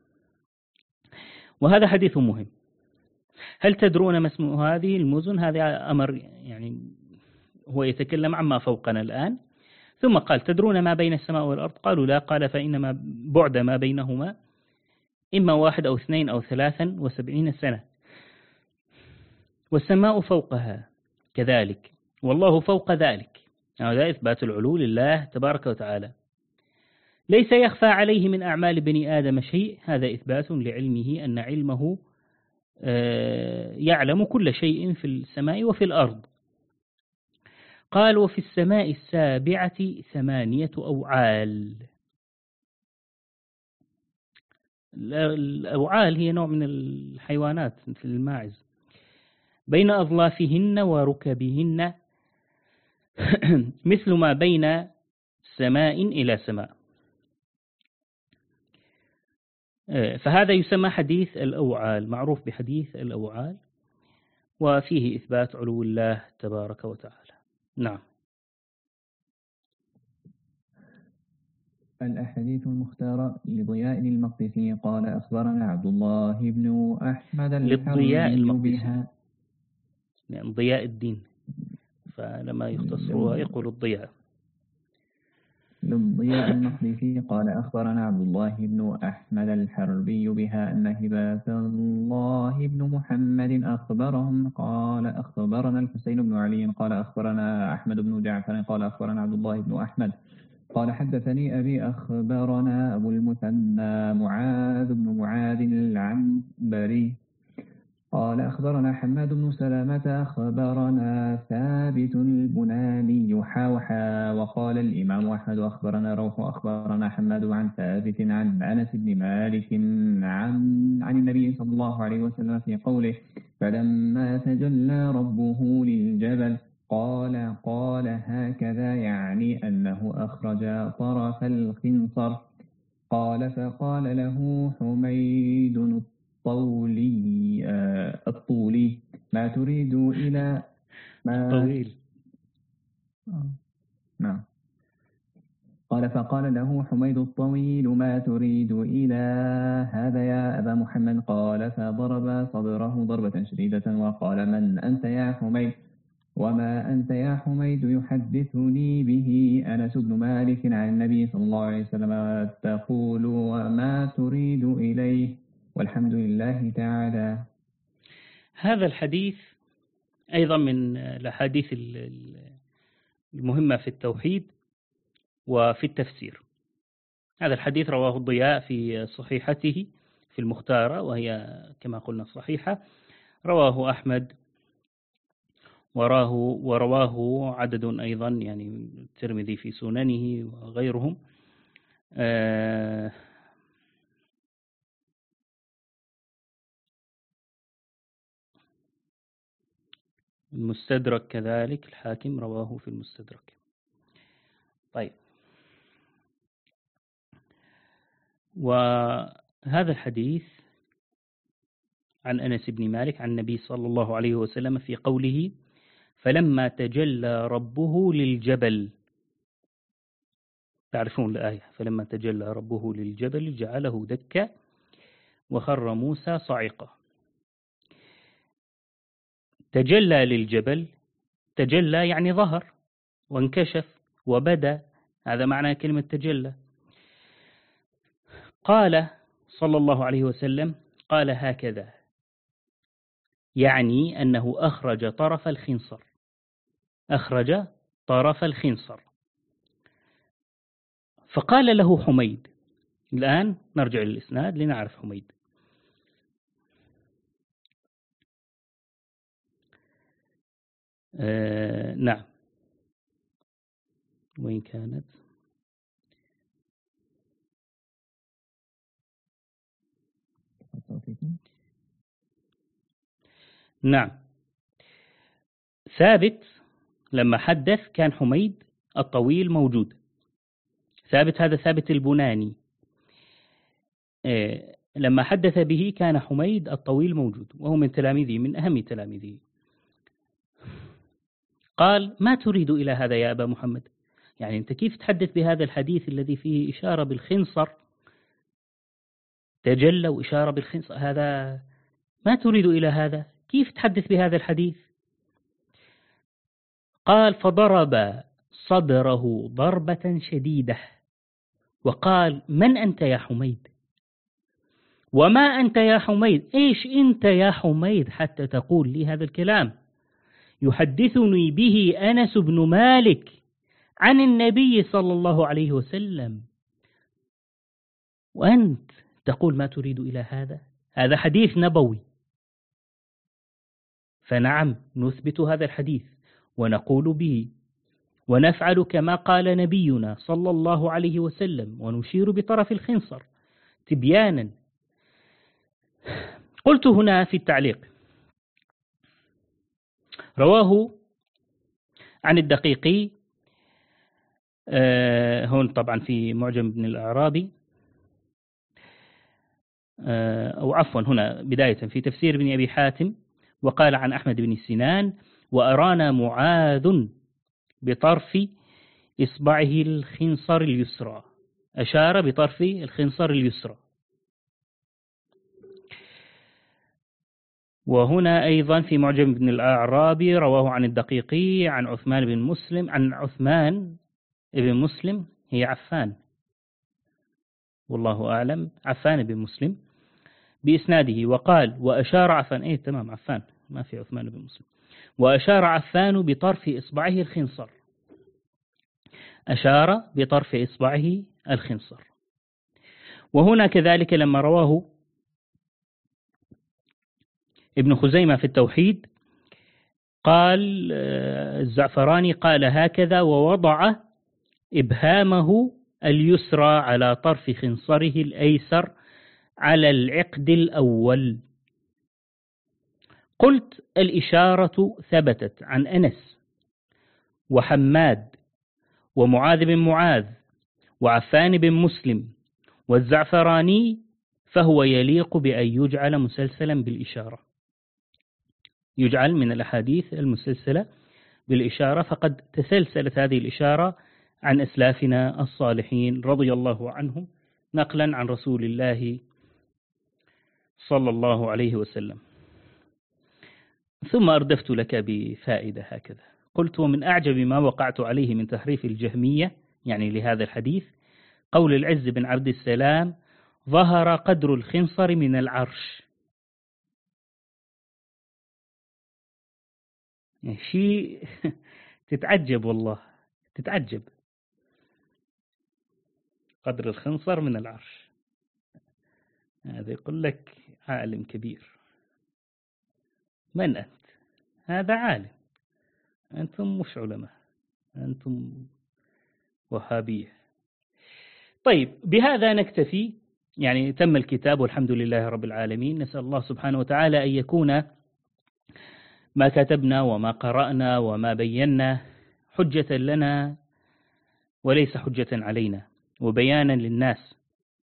وهذا حديث مهم. هل تدرون ما اسم هذه المزن؟ هذا أمر يعني هو يتكلم عما فوقنا الآن. ثم قال: تدرون ما بين السماء والأرض؟ قالوا لا. قال: فإنما بعد ما بينهما إما واحد أو اثنين أو ثلاثا وسبعين سنة، والسماء فوقها كذلك، والله فوق ذلك. هذا إثبات العلو لله تبارك وتعالى. ليس يخفى عليه من أعمال بني آدم شيء، هذا إثبات لعلمه أن علمه يعلم كل شيء في السماء وفي الأرض. قال: وفي السماء السابعة ثمانية أوعال. الأوعال هي نوع من الحيوانات مثل الماعز، بين أظلافهن وركبهن مثل ما بين سماء إلى سماء. فهذا يسمى حديث الأوعال، معروف بحديث الأوعال، وفيه إثبات علو الله تبارك وتعالى. نعم. الأحاديث المختارة لضياء المقدسي قال: أخبرنا عبد الله بن أحمد الحربي بها، يعني ضياء الدين، فلما يختصرها يقول الضياء. للضياء المقدسي قال: أخبرنا عبد الله بن أحمد الحربي بها أن هبة الله بن محمد أخبرهم قال: أخبرنا الحسين بن علي قال: أخبرنا أحمد بن جعفر قال: أخبرنا عبد الله بن أحمد قال: حدثني أبي أخبرنا أبو المثنى معاذ بن معاذ العنبري قال أخبرنا حماد بن سلامة أخبرنا ثابت البناني حاوحا. وقال الإمام أحمد أخبرنا روح أخبرنا حماد عن ثابت عن أنس بن مالك عن, عن النبي صلى الله عليه وسلم في قوله فلما تجلى ربه للجبل قال قال هكذا يعني أنه أخرج طرف الخنصر. قال فقال له حميد الطولي آه الطولي ما تريد إلى ما طويل نعم قال فقال له حميد الطويل ما تريد إلى هذا يا أبا محمد؟ قال فضرب صدره ضربة شديدة وقال من أنت يا حميد؟ وما أنت يا حميد يحدثني به أنس بن مالك عن النبي صلى الله عليه وسلم تقول وما تريد إليه والحمد لله تعالى. هذا الحديث أيضا من الأحاديث المهمة في التوحيد وفي التفسير. هذا الحديث رواه الضياء في صحيحته في المختارة وهي كما قلنا صحيحة. رواه أحمد وراه ورواه عدد أيضا يعني الترمذي في سننه وغيرهم. آه المستدرك كذلك الحاكم رواه في المستدرك. طيب، وهذا الحديث عن أنس بن مالك عن النبي صلى الله عليه وسلم في قوله فلما تجلى ربه للجبل. تعرفون الآية فلما تجلى ربه للجبل جعله دكا وخر موسى صعقا. تجلى للجبل، تجلى يعني ظهر وانكشف وبدأ، هذا معنى كلمة تجلى. قال صلى الله عليه وسلم قال هكذا يعني أنه أخرج طرف الخنصر، أخرج طرف الخنصر. فقال له حميد، الآن نرجع للإسناد لنعرف حميد. آه نعم، وين كانت؟ نعم، ثابت لما حدث كان حميد الطويل موجود. ثابت هذا ثابت البناني، آه لما حدث به كان حميد الطويل موجود وهو من تلاميذه، من أهم تلاميذه. قال ما تريد إلى هذا يا أبا محمد؟ يعني أنت كيف تحدث بهذا الحديث الذي فيه إشارة بالخنصر، تجلى وإشارة بالخنصر، هذا ما تريد إلى هذا؟ كيف تحدث بهذا الحديث؟ قال فضرب صدره ضربة شديدة وقال من أنت يا حميد؟ وما أنت يا حميد؟ إيش أنت يا حميد حتى تقول لي هذا الكلام؟ يحدثني به أنس بن مالك عن النبي صلى الله عليه وسلم، وأنت تقول ما تريد إلى هذا؟ هذا حديث نبوي. فنعم نثبت هذا الحديث ونقول به ونفعل كما قال نبينا صلى الله عليه وسلم ونشير بطرف الخنصر تبيانا. قلت هنا في التعليق رواه عن الدقيقي، آه هون طبعا في معجم ابن الأعرابي، آه أو عفوا هنا بداية في تفسير ابن أبي حاتم، وقال عن أحمد بن سنان وأرانا معاذ بطرف إصبعه الخنصر اليسرى، أشار بطرف الخنصر اليسرى. وهنا أيضا في معجم ابن الأعرابي رواه عن الدقيقي عن عثمان بن مسلم عن عثمان بن مسلم، هي عفان والله أعلم، عفان بن مسلم بإسناده، وقال وأشار عفان، إيه تمام عفان ما في عثمان بن مسلم، وأشار عفان بطرف إصبعه الخنصر، أشار بطرف إصبعه الخنصر. وهنا كذلك لما رواه ابن خزيمة في التوحيد قال الزعفراني قال هكذا ووضع إبهامه اليسرى على طرف خنصره الأيسر على العقد الأول. قلت الإشارة ثبتت عن أنس وحماد ومعاذ بن معاذ وعفان بن مسلم والزعفراني، فهو يليق بأن يجعل مسلسلا بالإشارة، يجعل من الأحاديث المسلسلة بالإشارة، فقد تسلسلت هذه الإشارة عن أسلافنا الصالحين رضي الله عنهم نقلا عن رسول الله صلى الله عليه وسلم. ثم أردفت لك بفائدة هكذا، قلت ومن أعجب ما وقعت عليه من تحريف الجهمية يعني لهذا الحديث قول العز بن عبد السلام ظهر قدر الخنصر من العرش. شيء تتعجب والله تتعجب، قدر الخنصر من العرش، هذا يقول لك عالم كبير. من أنت؟ هذا عالم، أنتم مش علماء، أنتم وهابية. طيب بهذا نكتفي، يعني تم الكتاب والحمد لله رب العالمين. نسأل الله سبحانه وتعالى أن يكون ما كتبنا وما قرأنا وما بينا حجة لنا وليس حجة علينا، وبيانا للناس،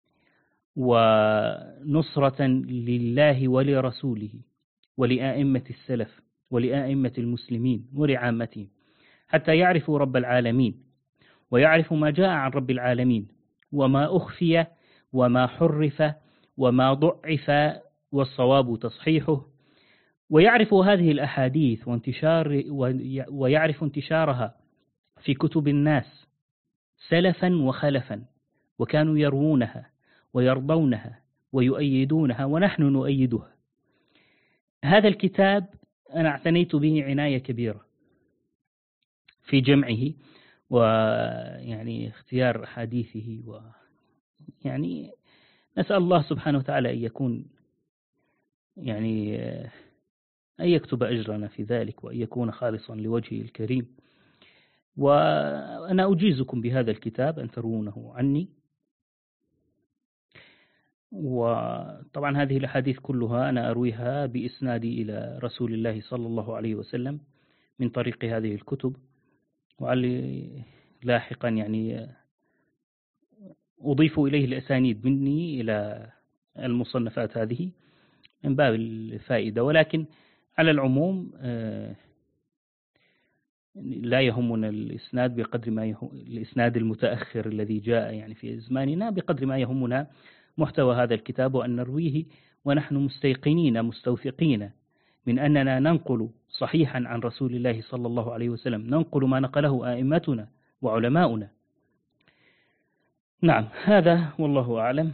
ونصرة لله ولرسوله ولآئمة السلف ولآئمة المسلمين ولعامتهم، حتى يعرفوا رب العالمين ويعرفوا ما جاء عن رب العالمين وما أخفي وما حرف وما ضعف والصواب تصحيحه، ويعرفوا هذه الأحاديث وانتشار ويعرف انتشارها في كتب الناس سلفا وخلفا، وكانوا يروونها ويرضونها ويؤيدونها ونحن نؤيدها. هذا الكتاب أنا اعتنيت به عناية كبيرة في جمعه ويعني اختيار حديثه، ويعني نسأل الله سبحانه وتعالى أن يكون يعني أن يكتب أجرنا في ذلك وأن يكون خالصا لوجهه الكريم. وأنا أجيزكم بهذا الكتاب أن تروونه عني. وطبعا هذه الأحاديث كلها أنا أرويها بإسنادي إلى رسول الله صلى الله عليه وسلم من طريق هذه الكتب، وعلي لاحقا يعني أضيف إليه الأسانيد مني إلى المصنفات هذه من باب الفائدة. ولكن على العموم لا يهمنا الإسناد بقدر ما يهم الإسناد المتأخر الذي جاء يعني في زماننا، بقدر ما يهمنا محتوى هذا الكتاب، وأن نرويه ونحن مستيقنين مستوثقين من أننا ننقل صحيحا عن رسول الله صلى الله عليه وسلم، ننقل ما نقله آئمتنا وعلماؤنا. نعم هذا والله أعلم.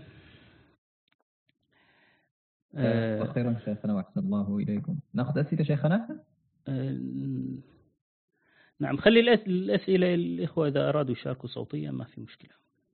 آه خيرا شيخنا وأحسن الله إليكم. نأخذ أسئلة شيخنا؟ آه نعم خلي الأسئلة الإخوة إذا أرادوا يشاركوا صوتيا ما في مشكلة.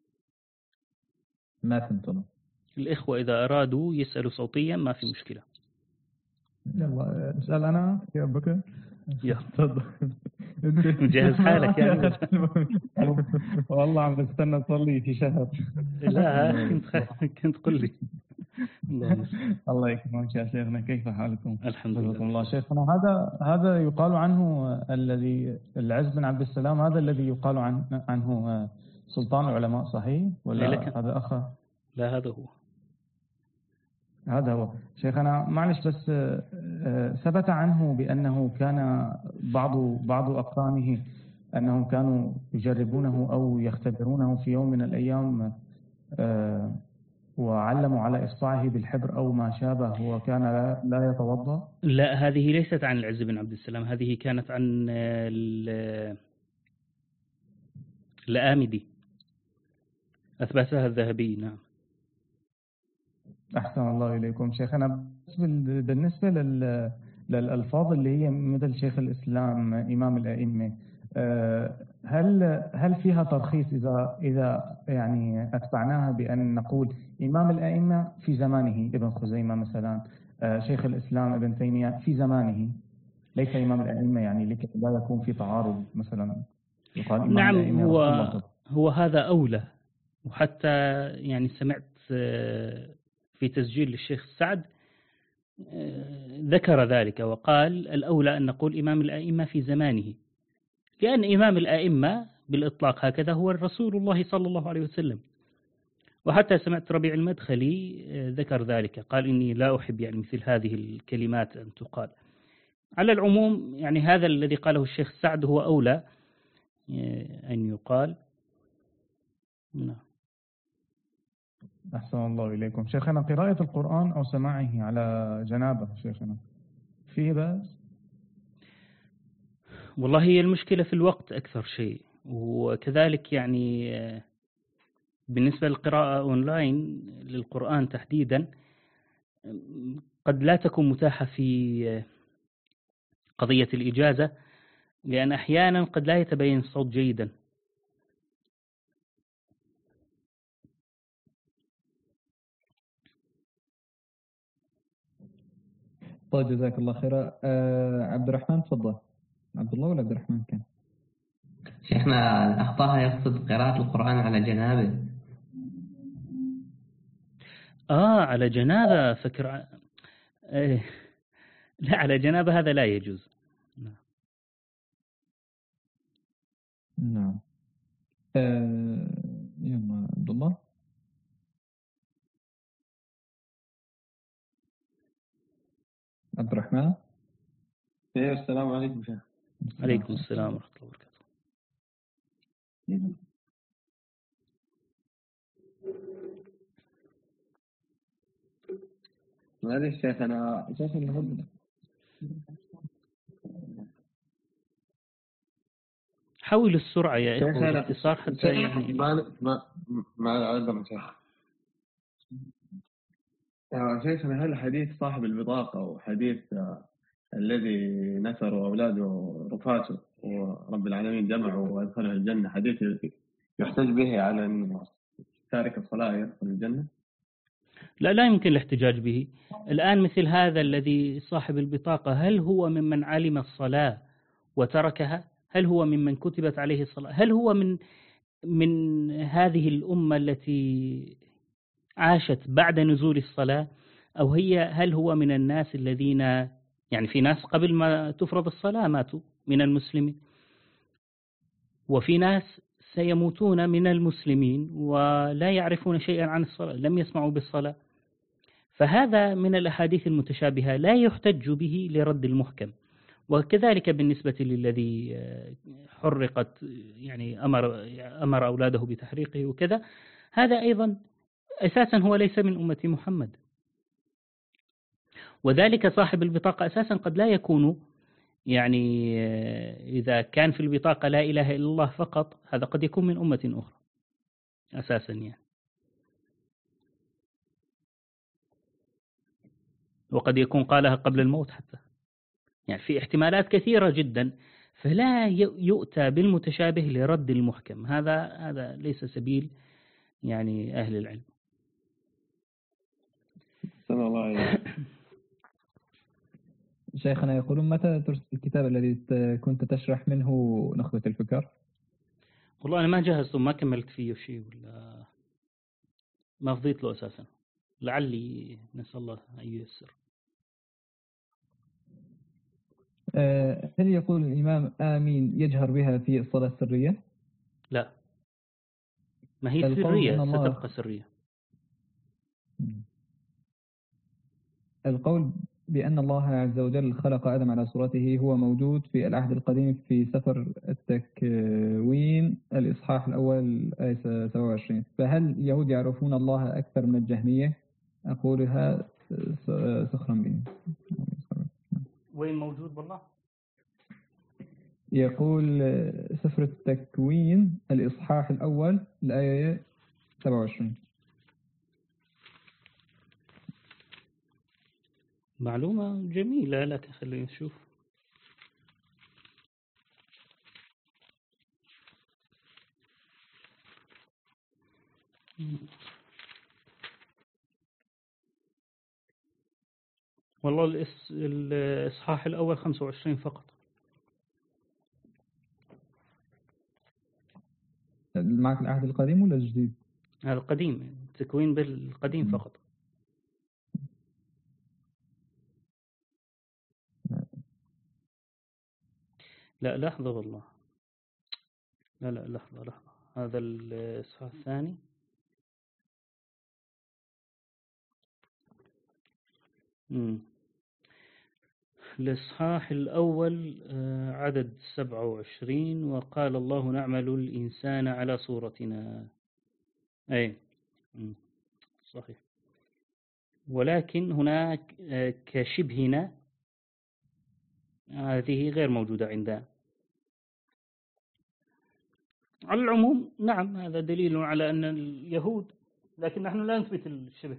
ما فهمتم؟ الإخوة إذا أرادوا يسألوا صوتيا ما في مشكلة. يلا اسأل أنا يا بكر. يلا تفضل. مجهز حالك يعني. والله عم بستنى أصلي في شهر. لا كنت كنت قل لي. الله يكرمك يا شيخنا، كيف حالكم؟ الحمد لله. الله شيخنا، هذا هذا يقال عنه الذي العز بن عبد السلام، هذا الذي يقال عن عنه سلطان العلماء، صحيح ولا هذا آخر؟ لا هذا هو. هذا هو شيخنا. معلش بس ثبت عنه بأنه كان بعض بعض أقرانه أنهم كانوا يجربونه أو يختبرونه في يوم من الأيام وعلموا على إصبعه بالحبر أو ما شابه وكان لا, لا يتوضأ. لا هذه ليست عن العز بن عبد السلام، هذه كانت عن الآمدي أثبتها الذهبي. نعم أحسن الله إليكم شيخنا. بالنسبة لل للألفاظ اللي هي مثل شيخ الإسلام إمام الأئمة، هل هل فيها ترخيص إذا إذا يعني أتبعناها بأن نقول إمام الأئمة في زمانه ابن خزيمة مثلا، شيخ الإسلام ابن تيمية في زمانه ليس إمام الأئمة، يعني لكي لا يكون في تعارض مثلا يقال إمام نعم، الأئمة هو رسول الله. هو هذا أولى. وحتى يعني سمعت في تسجيل للشيخ سعد ذكر ذلك وقال الأولى أن نقول إمام الأئمة في زمانه، لأن إمام الأئمة بالإطلاق هكذا هو الرسول الله صلى الله عليه وسلم. وحتى سمعت ربيع المدخلي ذكر ذلك، قال إني لا أحب يعني مثل هذه الكلمات أن تقال. على العموم يعني هذا الذي قاله الشيخ سعد هو أولى أن يقال. نعم. أحسن الله إليكم. شيخنا قراءة القرآن أو سماعه على جنابة شيخنا فيه بأس؟ والله هي المشكلة في الوقت أكثر شيء، وكذلك يعني بالنسبة للقراءة أونلاين للقرآن تحديدا قد لا تكون متاحة في قضية الإجازة، لأن أحيانا قد لا يتبين الصوت جيدا. طيب جزاك الله خيرا. آه عبد الرحمن تفضل. عبد الله ولا عبد الرحمن كان؟ شيخنا الأخطاء يقصد قراءة القرآن على جنابه. آه على جنابه فكر ع... آه لا، على جنابه هذا لا يجوز. نعم. نعم. آه يلا عبد الله. عبد الرحمن. ايه السلام عليكم شيخ. عليكم السلام ورحمة الله وبركاته. معلش شيخ انا شيخ الهدى حاول السرعة يا إخوة باختصار حتى يعني ما ما ما عذرا شيخ. شيخنا هل حديث صاحب البطاقة وحديث الذي نثروا أولاده رفاته ورب العالمين جمعه وأدخله الجنة حديث يحتج به على أن تارك الصلاة يدخل الجنة؟ لا، لا يمكن الاحتجاج به. الآن مثل هذا الذي صاحب البطاقة، هل هو ممن علم الصلاة وتركها؟ هل هو ممن كتبت عليه الصلاة؟ هل هو من من هذه الأمة التي عاشت بعد نزول الصلاة؟ أو هي هل هو من الناس الذين يعني في ناس قبل ما تفرض الصلاة ماتوا من المسلمين، وفي ناس سيموتون من المسلمين ولا يعرفون شيئا عن الصلاة، لم يسمعوا بالصلاة. فهذا من الأحاديث المتشابهة لا يحتج به لرد المحكم. وكذلك بالنسبة للذي حرقت يعني أمر أمر أولاده بتحريقه وكذا، هذا أيضا أساسا هو ليس من أمة محمد. وذلك صاحب البطاقة أساسا قد لا يكون يعني إذا كان في البطاقة لا إله إلا الله فقط، هذا قد يكون من أمة أخرى أساسا يعني، وقد يكون قالها قبل الموت حتى. يعني في احتمالات كثيرة جدا، فلا يؤتى بالمتشابه لرد المحكم. هذا هذا ليس سبيل يعني أهل العلم. صلى الله عليه. شيخنا يقولون متى ترسل الكتاب الذي كنت تشرح منه نخبة الفكر؟ والله أنا ما جهزته، ما كملت فيه شيء ولا ما فضيت له أساسا، لعلي نسأل الله أن ييسر. هل يقول الإمام آمين يجهر بها في الصلاة السرية؟ لا، ما هي سرية، ستبقى سرية. القول بأن الله عز وجل خلق آدم على صورته هو موجود في العهد القديم في سفر التكوين الإصحاح الأول آية سبعة وعشرين. فهل اليهود يعرفون الله أكثر من الجهمية؟ أقولها سخرا بهم. وين موجود بالله؟ يقول سفر التكوين الإصحاح الأول الآية سبعة وعشرين. معلومة جميلة لك، خلينا نشوف. والله الإس... الإصحاح الأول خمسة وعشرين فقط. معك العهد القديم ولا الجديد؟ هذا القديم، تكوين بالقديم فقط. لا لحظة والله، لا لا لحظة لحظة، هذا الإصحاح الثاني. مم. الإصحاح الأول عدد سبعة وعشرين، وقال الله نعمل الإنسان على صورتنا. أي صحيح. ولكن هناك كشبهنا، هذه غير موجودة عندنا. على العموم نعم، هذا دليل على أن اليهود، لكن نحن لا نثبت الشبه،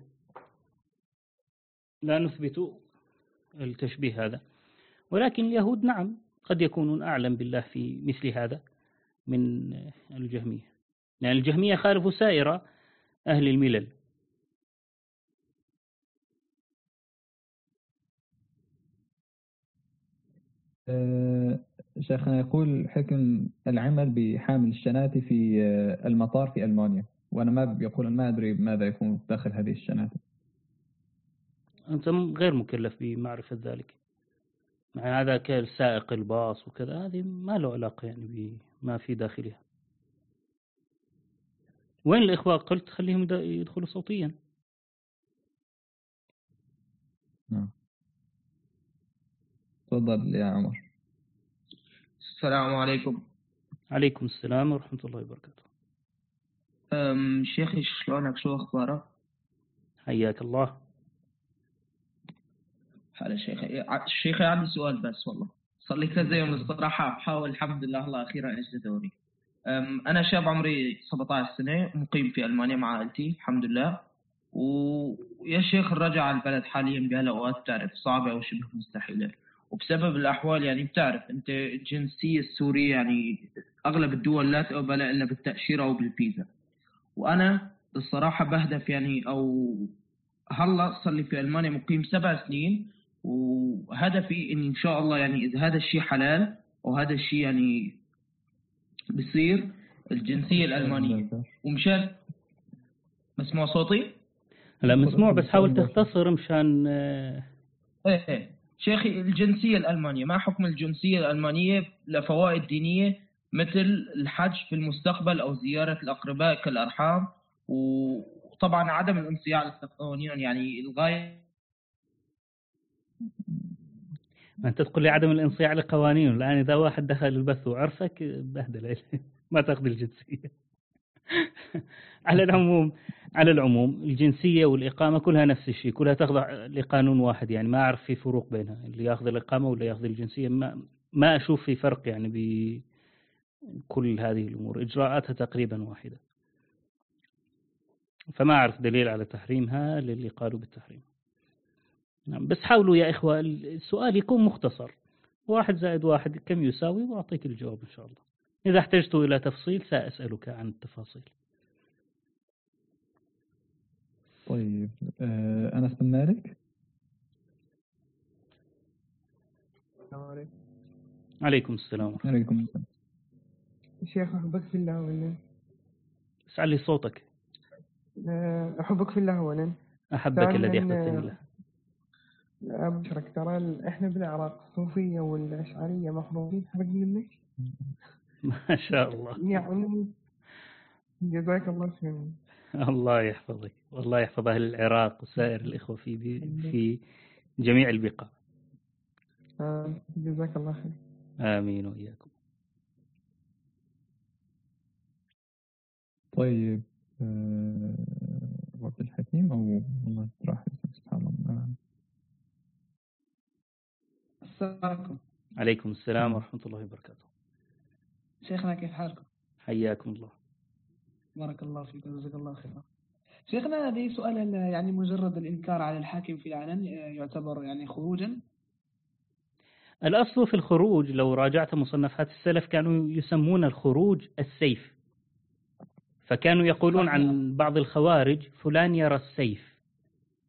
لا نثبت التشبيه هذا، ولكن اليهود نعم قد يكونون أعلم بالله في مثل هذا من الجهمية، لأن يعني الجهمية خالفوا سائر أهل الملل. أه شيخنا يقول حكم العمل بحامل الشناتي في المطار في ألمانيا، وأنا ما يقول ما أدري ماذا يكون داخل هذه الشناتي. أنت غير مكلف بمعرفة ذلك، مع هذا كالسائق الباص وكذا، هذه ما له علاقة يعني بما في داخلها. وين الإخوة؟ قلت خليهم يدخلوا صوتيا. نعم تفضل يا عمر. السلام عليكم. عليكم السلام ورحمة الله وبركاته. أم شيخي شلونك؟ شو أخبارك؟ حياك الله. هلا شيخي. شيخي عندي سؤال بس، والله صار لي كذا يوم الصراحة بحاول، الحمد لله الله أخيرا أجد دوري. أنا شاب عمري سبعة عشر سنة، مقيم في ألمانيا مع عائلتي الحمد لله. ويا شيخ الرجع على البلد حاليا بهالأوقات بتعرف صعبة أو شبه مستحيلة، وبسبب الأحوال يعني بتعرف أنت الجنسية السورية يعني أغلب الدول لا تقبل إلا بالتأشيرة أو بالفيزا. وأنا الصراحة بهدف يعني، أو هلا صار لي في ألمانيا مقيم سبع سنين، وهدفي إن إن شاء الله يعني إذا هذا الشيء حلال وهذا الشيء يعني بصير الجنسية الألمانية. ومشان مسموع صوتي؟ لا مسموع، بس حاول تختصر مشان ايه ايه شيخي. الجنسية الألمانية مع حكم الجنسية الألمانية لفوائد دينية مثل الحج في المستقبل أو زيارة الأقرباء كالأرحام، وطبعا عدم الانصياع للقوانين يعني الغاية. ما أنت تقول لي عدم الانصياع للقوانين، الآن إذا واحد دخل البث وعرفك بهدل ما تأخذ الجنسية. على العموم على العموم الجنسية والإقامة كلها نفس الشيء، كلها تخضع لقانون واحد، يعني ما أعرف في فروق بينها، اللي يأخذ الإقامة ولا يأخذ الجنسية ما ما أشوف في فرق يعني بكل هذه الأمور، إجراءاتها تقريبا واحدة، فما أعرف دليل على تحريمها للي قالوا بالتحريم. بس حاولوا يا إخوة السؤال يكون مختصر، واحد زائد واحد كم يساوي، وأعطيك الجواب إن شاء الله. إذا احتجت إلى تفصيل سأسألك عن التفاصيل. طيب أه أنس بن مالك. السلام عليكم. عليكم السلام. عليكم السلام. شيخ أحبك في الله أولا. اسعى لي صوتك. أحبك في الله أولا. أحبك الذي أحببتني له. أبشرك، ترى إحنا بالعراق الصوفية والأشعرية مخلوقين حرق منك. ما شاء الله. يعني جزاك الله خير. الله يحفظك، والله يحفظ أهل العراق وسائر الإخوة في في جميع البقاع. آه جزاك الله خير. آمين وإياكم. طيب عبد الحكيم أو الله راح سبحان الله. السلام عليكم. عليكم السلام ورحمة الله وبركاته. شيخنا كيف حالكم؟ حياكم الله. بارك الله فيكم جزاك الله خيرا. شيخنا هذه سؤال، يعني مجرد الإنكار على الحاكم في العلن يعتبر يعني خروجا؟ الأصل في الخروج لو راجعت مصنفات السلف كانوا يسمون الخروج السيف، فكانوا يقولون عن بعض الخوارج فلان يرى السيف،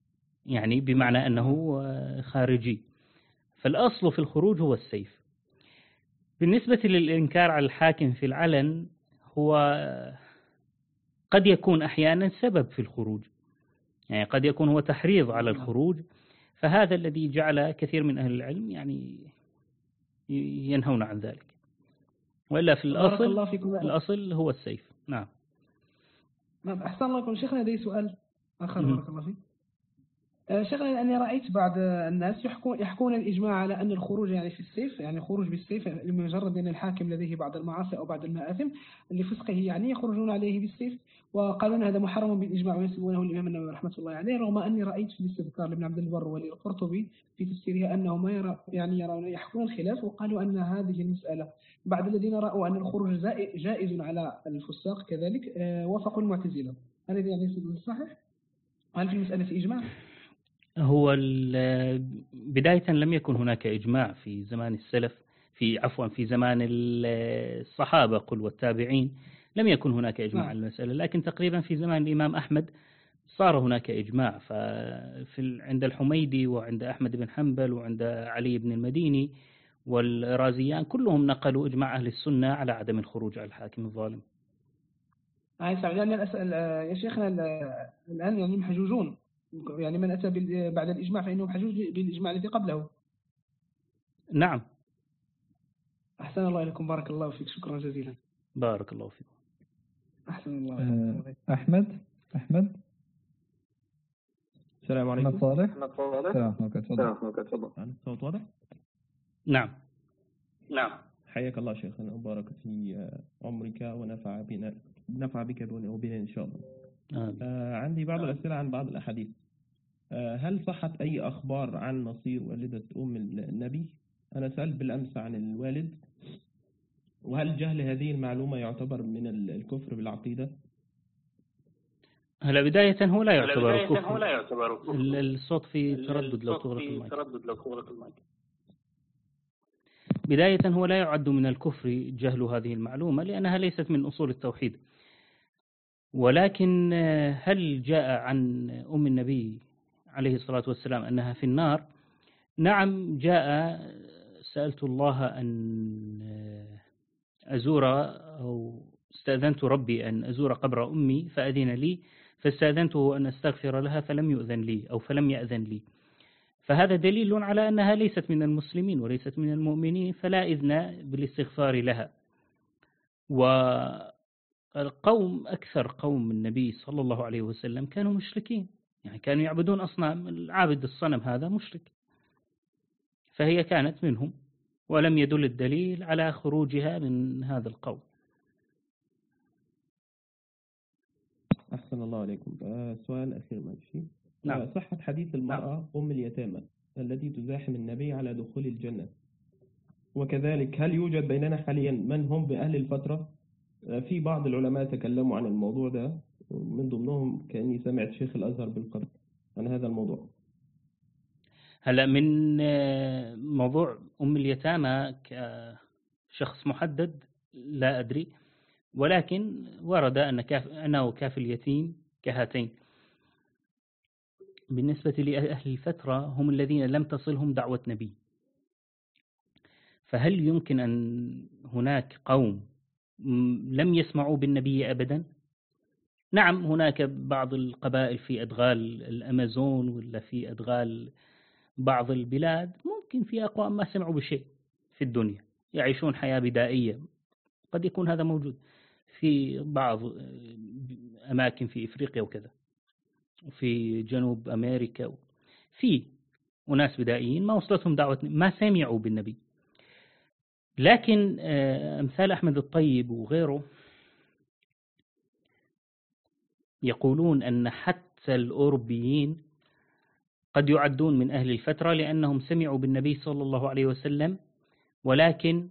يعني بمعنى أنه خارجي. فالأصل في الخروج هو السيف. بالنسبة للإنكار على الحاكم في العلن، هو قد يكون أحيانا سبب في الخروج، يعني قد يكون هو تحريض على الخروج، فهذا الذي جعل كثير من أهل العلم يعني ينهون عن ذلك. وإلا في الأصل الأصل هو السيف. نعم. نعم أحسن الله يكون شيخنا. لدي سؤال آخر بارك الله فيك. شيخنا أني رأيت بعض الناس يحكون يحكون الإجماع على أن الخروج يعني في السيف، يعني خروج بالسيف لمجرد أن الحاكم لديه بعض المعاصي أو بعض المآثم لفسقه، يعني يخرجون عليه بالسيف، وقالون هذا محرم بالإجماع وينسبونه للإمام النووي رحمة الله عليه، رغم أني رأيت في الاستذكار لابن عبد البر وللقرطبي في تفسيرها أنه ما يرى يعني يرون يحكون الخلاف، وقالوا أن هذه المسألة بعض الذين رأوا أن الخروج جائز على الفساق كذلك وافقوا المعتزلة. هل هذا يعني صحيح؟ هل في المسألة إجماع؟ هو بداية لم يكن هناك إجماع في زمان السلف، في عفوا في زمان الصحابة قل والتابعين لم يكن هناك إجماع على المسألة، لكن تقريبا في زمان الإمام أحمد صار هناك إجماع. ففي عند الحميدي وعند أحمد بن حنبل وعند علي بن المديني والرازيان كلهم نقلوا إجماع أهل السنة على عدم الخروج على الحاكم الظالم. أي سعيد. أنا أسأل يا شيخنا الآن يعني محجوجون، يعني من أتى بعد الإجماع فإنه محجوج بالإجماع الذي قبله. نعم. أحسن الله إليكم بارك الله فيك. شكرا جزيلا. بارك الله فيك. أحسن الله. أه أحمد أحمد السلام عليكم. أحمد صالح. أحمد صالح. السلام عليكم. تفضل. تفضل. الصوت واضح؟ نعم. نعم. حياك الله شيخنا وبارك في عمرك ونفع بنا نفع بك وبنا إن شاء الله. آه عندي بعض الأسئلة عن بعض الأحاديث. آه هل صحت أي أخبار عن مصير والدة أم النبي؟ أنا سألت بالأمس عن الوالد، وهل جهل هذه المعلومة يعتبر من الكفر بالعقيدة؟ هلا بداية هو لا يعتبر كفر. هو لا يعتبر كفر. الصوت في تردد لو تغلق المايك. بداية هو لا يعد من الكفر جهل هذه المعلومة لأنها ليست من أصول التوحيد. ولكن هل جاء عن أم النبي عليه الصلاة والسلام أنها في النار؟ نعم جاء. سألت الله أن أزور أو استأذنت ربي أن أزور قبر أمي فأذن لي، فاستأذنته أن أستغفر لها فلم يؤذن لي أو فلم يأذن لي. فهذا دليل على أنها ليست من المسلمين وليست من المؤمنين، فلا إذن بالاستغفار لها. والقوم أكثر قوم النبي صلى الله عليه وسلم كانوا مشركين، يعني كانوا يعبدون أصنام. العابد الصنم هذا مشرك، فهي كانت منهم، ولم يدل الدليل على خروجها من هذا القوم. أحسن الله عليكم. سؤال أخير ماشي. نعم. صحة حديث المرأة أم اليتامى التي تزاحم النبي على دخول الجنة، وكذلك هل يوجد بيننا حاليا من هم بأهل الفترة؟ في بعض العلماء تكلموا عن الموضوع ده، من ضمنهم كأني سمعت شيخ الأزهر بالقرب عن هذا الموضوع. هلا من موضوع أم اليتامى كشخص محدد لا أدري، ولكن ورد أن كاف أنه كاف اليتيم كهاتين. بالنسبة لأهل الفترة هم الذين لم تصلهم دعوة نبي، فهل يمكن أن هناك قوم لم يسمعوا بالنبي أبدا؟ نعم، هناك بعض القبائل في أدغال الأمازون ولا في أدغال بعض البلاد ممكن في أقوام ما سمعوا بشيء في الدنيا، يعيشون حياة بدائية، قد يكون هذا موجود في بعض أماكن في إفريقيا وكذا وفي جنوب أمريكا. في أناس بدائيين ما وصلتهم دعوة، ما سمعوا بالنبي. لكن أمثال أحمد الطيب وغيره يقولون أن حتى الأوروبيين قد يعدون من أهل الفترة لأنهم سمعوا بالنبي صلى الله عليه وسلم، ولكن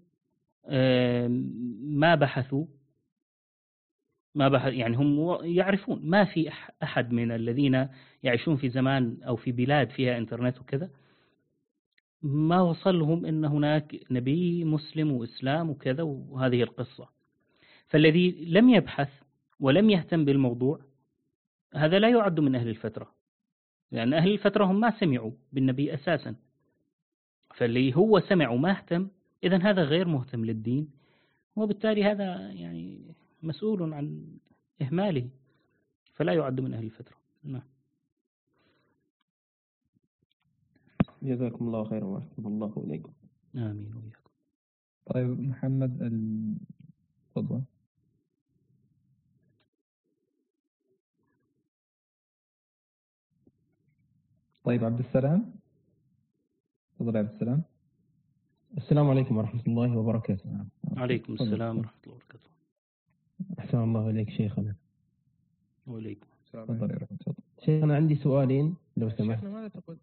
ما بحثوا ما بحث يعني هم يعرفون ما في أحد من الذين يعيشون في زمان أو في بلاد فيها إنترنت وكذا ما وصلهم أن هناك نبي مسلم وإسلام وكذا وهذه القصة. فالذي لم يبحث ولم يهتم بالموضوع هذا لا يعد من أهل الفترة، لأن أهل الفترة هم ما سمعوا بالنبي أساسا، فاللي هو سمع وما اهتم إذن هذا غير مهتم للدين، وبالتالي هذا يعني مسؤول عن إهماله، فلا يعد من أهل الفترة. نعم. جزاكم الله خيرا وأحسن الله إليكم. آمين وإياكم. طيب محمد تفضل. طيب عبد السلام، تفضل عبد السلام. السلام عليكم ورحمة الله وبركاته. عليكم السلام ورحمة الله وبركاته. أحسن الله إليك شيخنا. وإليكم. تفضل يا رحمة الله. شيخنا عندي سؤالين لو سمحت. شيخنا ماذا تقول؟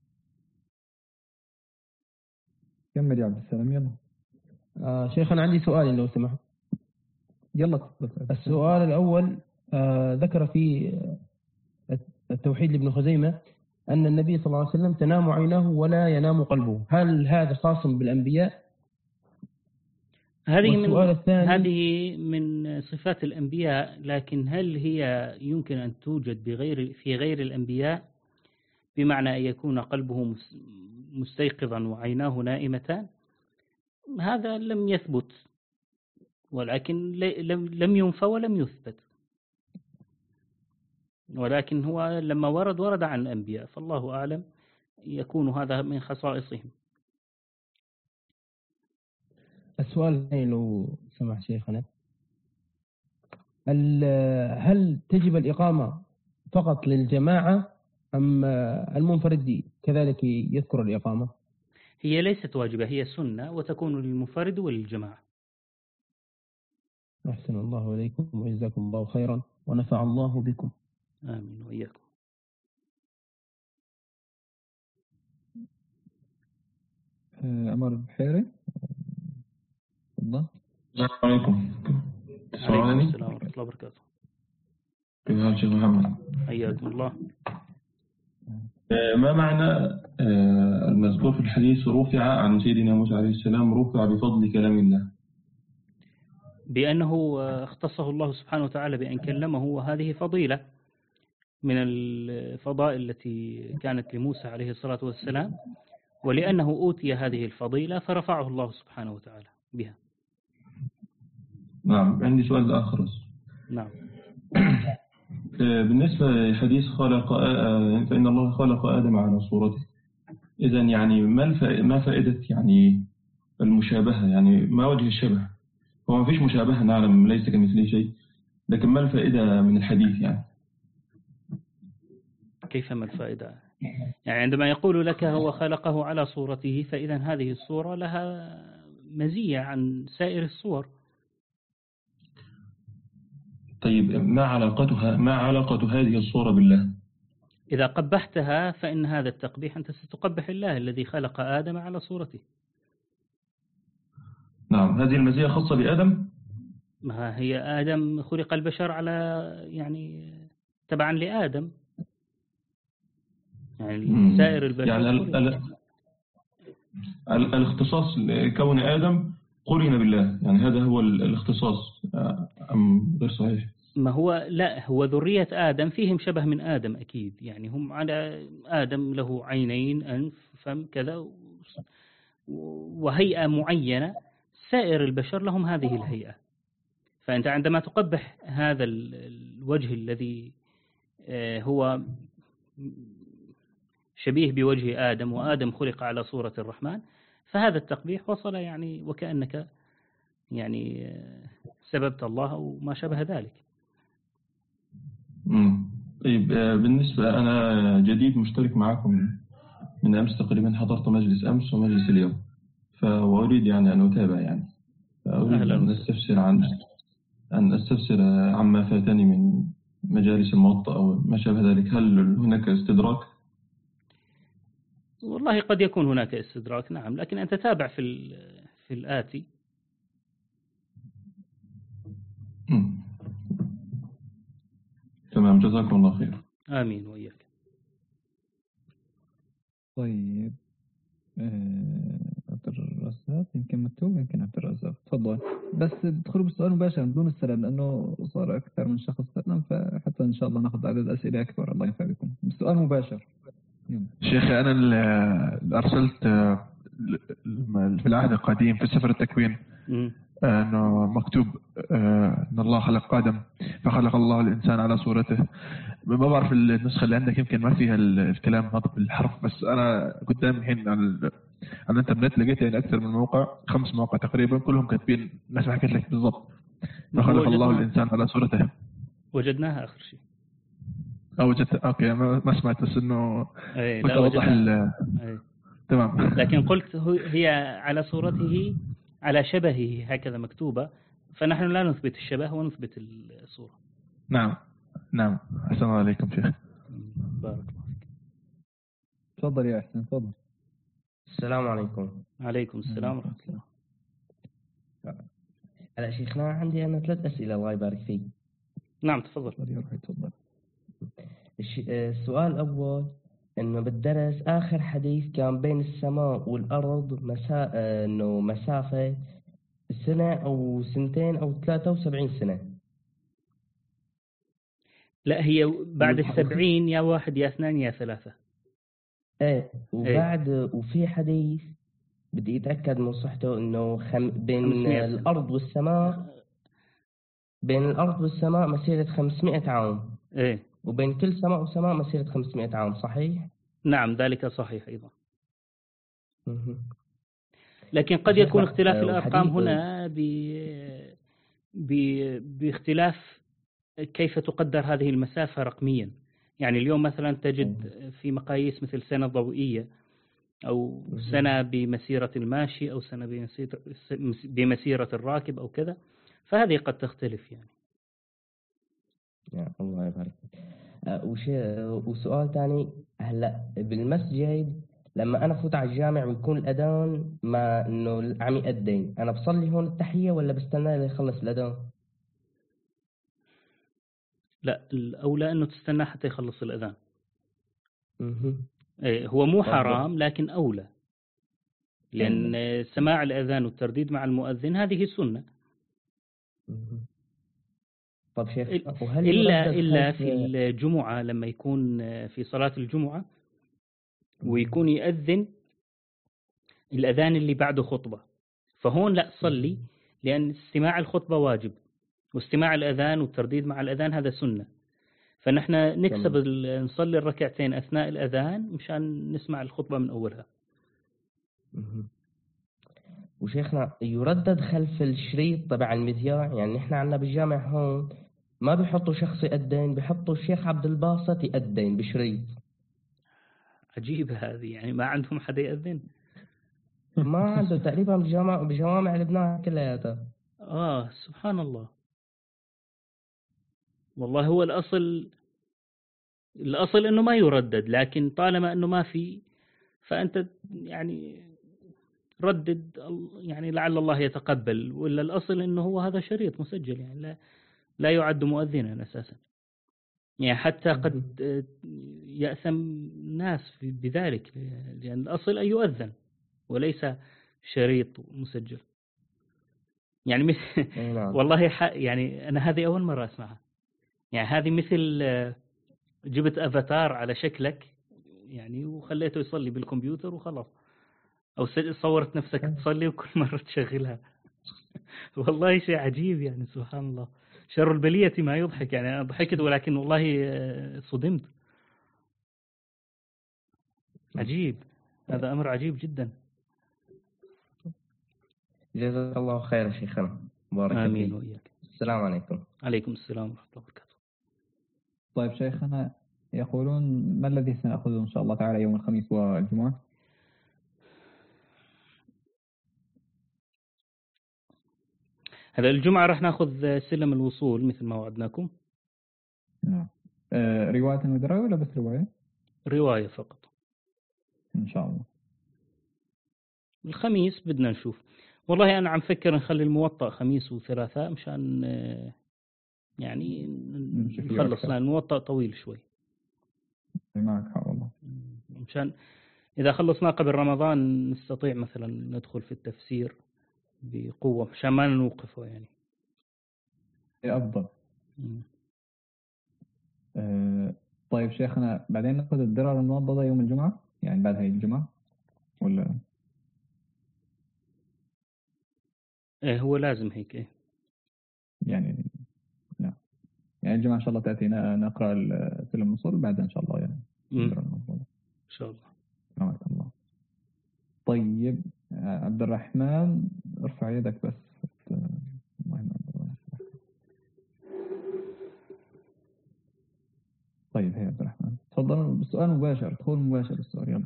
كمل يا عبد السلام يلا. آه شيخنا عندي سؤالين لو سمحت. يلا تفضل. السؤال الأول آه ذكر في التوحيد لابن خزيمة أن النبي صلى الله عليه وسلم تنام عيناه ولا ينام قلبه، هل هذا خاص بالأنبياء؟ هذه من هذه من صفات الأنبياء، لكن هل هي يمكن أن توجد بغير في غير الأنبياء، بمعنى أن يكون قلبه مستيقظا وعيناه نائمتان؟ هذا لم يثبت، ولكن لم ينفى ولم يثبت، ولكن هو لما ورد ورد عن الأنبياء، فالله أعلم يكون هذا من خصائصهم. السؤال الثاني لو سمح شيخنا، هل تجب الإقامة فقط للجماعة أم المنفرد كذلك يذكر الإقامة؟ هي ليست واجبة، هي سنة وتكون للمنفرد وللجماعة. أحسن الله إليكم وجزاكم الله خيرا ونفع الله بكم. آمين وإياكم. عمر البحيري تفضل. السلام عليكم. عليكم السلام ورحمة الله وبركاته. كيف حالك شيخ محمد؟ حياكم الله. ما معنى المذكور في الحديث رفع عن سيدنا موسى عليه السلام رفع بفضل كلام الله؟ بأنه اختصه الله سبحانه وتعالى بأن كلمه، وهذه فضيلة من الفضائل التي كانت لموسى عليه الصلاة والسلام، ولأنه أوتي هذه الفضيلة فرفعه الله سبحانه وتعالى بها. نعم. عندي سؤال آخر. نعم. بالنسبة لحديث خلق فإن الله خلق آدم على صورته، إذن يعني ما ما فائدة يعني المشابهة؟ يعني ما وجه الشبه؟ هو ما فيش مشابهة، نعلم ليس كمثله شيء، لكن ما الفائدة من الحديث يعني؟ كيف ما الفائدة؟ يعني عندما يقول لك هو خلقه على صورته، فإذا هذه الصورة لها مزية عن سائر الصور. طيب ما علاقتها ما علاقة هذه الصورة بالله؟ إذا قبحتها فإن هذا التقبيح أنت ستقبح الله الذي خلق آدم على صورته. نعم. هذه المزية خاصة بآدم؟ ما هي آدم خلق البشر على يعني تبعا لآدم، يعني سائر البشر يعني ال ال ال الاختصاص كون آدم قرن بالله، يعني هذا هو الاختصاص أم غير صحيح؟ ما هو لا، هو ذرية آدم فيهم شبه من آدم أكيد، يعني هم على آدم له عينين أنف فم كذا وهيئة معينة، سائر البشر لهم هذه الهيئة. فأنت عندما تقبح هذا الوجه الذي هو شبيه بوجه آدم، وآدم خلق على صورة الرحمن، فهذا التقبيح وصل يعني وكأنك يعني سببت الله أو ما شابه ذلك. طيب بالنسبة أنا جديد مشترك معكم من أمس تقريبا، حضرت مجلس أمس ومجلس اليوم، فأريد يعني أن أتابع يعني فأريد أن أستفسر عن أن أستفسر عما فاتني من مجالس الموطأ أو ما شابه ذلك. هل هناك استدراك؟ والله قد يكون هناك استدراك، نعم، لكن أنت تابع في في الآتي. تمام، جزاكم الله خير. آمين وإياك. طيب عبد الرزاق يمكن مكتوب، يمكن عبد الرزاق تفضل، بس ادخلوا بالسؤال مباشرة بدون السلام لأنه صار أكثر من شخص سلم، فحتى إن شاء الله نأخذ عدد أسئلة أكثر. الله ينفع بكم بالسؤال مباشر. شيخ أنا اللي أرسلت في العهد القديم في سفر التكوين أنه مكتوب أن الله خلق آدم فخلق الله الإنسان على صورته. ما بعرف النسخة اللي عندك يمكن ما فيها الكلام هذا بالحرف، بس أنا قدامي الحين على على الإنترنت لقيت يعني أكثر من موقع، خمس مواقع تقريبا كلهم كاتبين نفس ما حكيت لك بالضبط، فخلق الله الإنسان على صورته. وجدناها آخر شيء. أو وجدت أوكي ما سمعت بس إنه أي قلت أوضح ال تمام. لكن قلت هي على صورته على شبهه هكذا مكتوبة، فنحن لا نثبت الشبه ونثبت الصورة. نعم نعم. السلام عليكم شيخ. بارك الله فيك. تفضل يا أحسن تفضل. السلام عليكم. عليكم السلام ورحمة الله. هلا شيخنا عندي أنا ثلاث أسئلة الله يبارك فيك. نعم تفضل. تفضل. السؤال الأول إنه بالدرس آخر حديث كان بين السماء والأرض مسا... إنه مسافة سنة أو سنتين أو ثلاثة وسبعين سنة. لا هي بعد السبعين يا واحد يا اثنان يا ثلاثة. إيه وبعد إيه؟ وفي حديث بدي أتأكد من صحته إنه خم... بين الأرض والسماء بين الأرض والسماء مسيرة خمسمائة عام. إيه. وبين كل سماء وسماء مسيرة خمسمائة عام صحيح؟ نعم ذلك صحيح أيضا. لكن قد يكون اختلاف الأرقام هنا ب... ب... باختلاف كيف تقدر هذه المسافة رقميا. يعني اليوم مثلا تجد في مقاييس مثل سنة ضوئية أو سنة بمسيرة الماشي أو سنة بمسيرة, بمسيرة الراكب أو كذا، فهذه قد تختلف يعني. يا الله يبارك. وشيء وسؤال ثاني، هلا بالمسجد لما انا فوت على الجامع ويكون الاذان ما انه عم يأذن، انا بصلي هون التحيه ولا بستنى ليخلص الاذان؟ لا الاولى انه تستنى حتى يخلص الاذان. اها ايه هو مو حرام لكن اولى، لان سماع الاذان والترديد مع المؤذن هذه سنه. طب شيخ إلا إلا في الجمعة لما يكون في صلاة الجمعة ويكون يأذن الأذان اللي بعده خطبة، فهون لا صلي، لأن استماع الخطبة واجب واستماع الأذان والترديد مع الأذان هذا سنة، فنحن نكسب نصلي الركعتين أثناء الأذان مشان نسمع الخطبة من أولها. وشيخنا يردد خلف الشريط تبع المذياع، يعني نحن عندنا بالجامع هون ما بيحطوا شخص يأذن، بيحطوا الشيخ عبد الباسط يأذن بشريط. عجيبة هذه، يعني ما عندهم حدا يأذن؟ ما عنده تقريبا بجامع بجوامع لبنان كلياتها. آه سبحان الله. والله هو الأصل الأصل إنه ما يردد، لكن طالما إنه ما في فأنت يعني ردد يعني لعل الله يتقبل، ولا الأصل إنه هو هذا شريط مسجل يعني لا لا يعد مؤذنا أساسا، يعني حتى قد يأثم الناس بذلك، لأن الأصل أن يؤذن وليس شريط مسجل. يعني مثل والله يعني أنا هذه أول مرة أسمعها، يعني هذه مثل جبت أفاتار على شكلك يعني وخليته يصلي بالكمبيوتر وخلاص، أو صورت نفسك تصلي وكل مرة تشغلها. والله شيء عجيب يعني سبحان الله، شر البلية ما يضحك. يعني أنا ضحكت ولكن والله صدمت. عجيب، هذا أمر عجيب جدا. جزاك الله خير شيخنا، بارك الله آمين وإياك. السلام عليكم. عليكم السلام ورحمة الله وبركاته. طيب شيخنا يقولون ما الذي سنأخذه إن شاء الله تعالى يوم الخميس والجمعة؟ هذا الجمعة راح ناخذ سلم الوصول مثل ما وعدناكم. نعم. آه رواية ودراية ولا بس رواية؟ رواية فقط إن شاء الله. الخميس بدنا نشوف، والله أنا عم فكر نخلي الموطأ خميس وثلاثاء مشان يعني نخلص، لأن الموطأ طويل شوي. معك حق والله. مشان إذا خلصنا قبل رمضان نستطيع مثلا ندخل في التفسير بقوة مشان ما نوقفه يعني. أفضل. أه طيب شيخنا بعدين نأخذ الدرر الموضدة يوم الجمعة يعني بعد هاي الجمعة ولا؟ إيه هو لازم هيك إيه يعني لا يعني الجمعة إن شاء الله تأتينا نقرأ الفيلم النصر بعدها إن شاء الله يعني إن شاء الله. نعم الله. طيب عبد الرحمن ارفع يدك بس. طيب هي عبد الرحمن تفضل بالسؤال مباشر دخول مباشر السؤال يلا.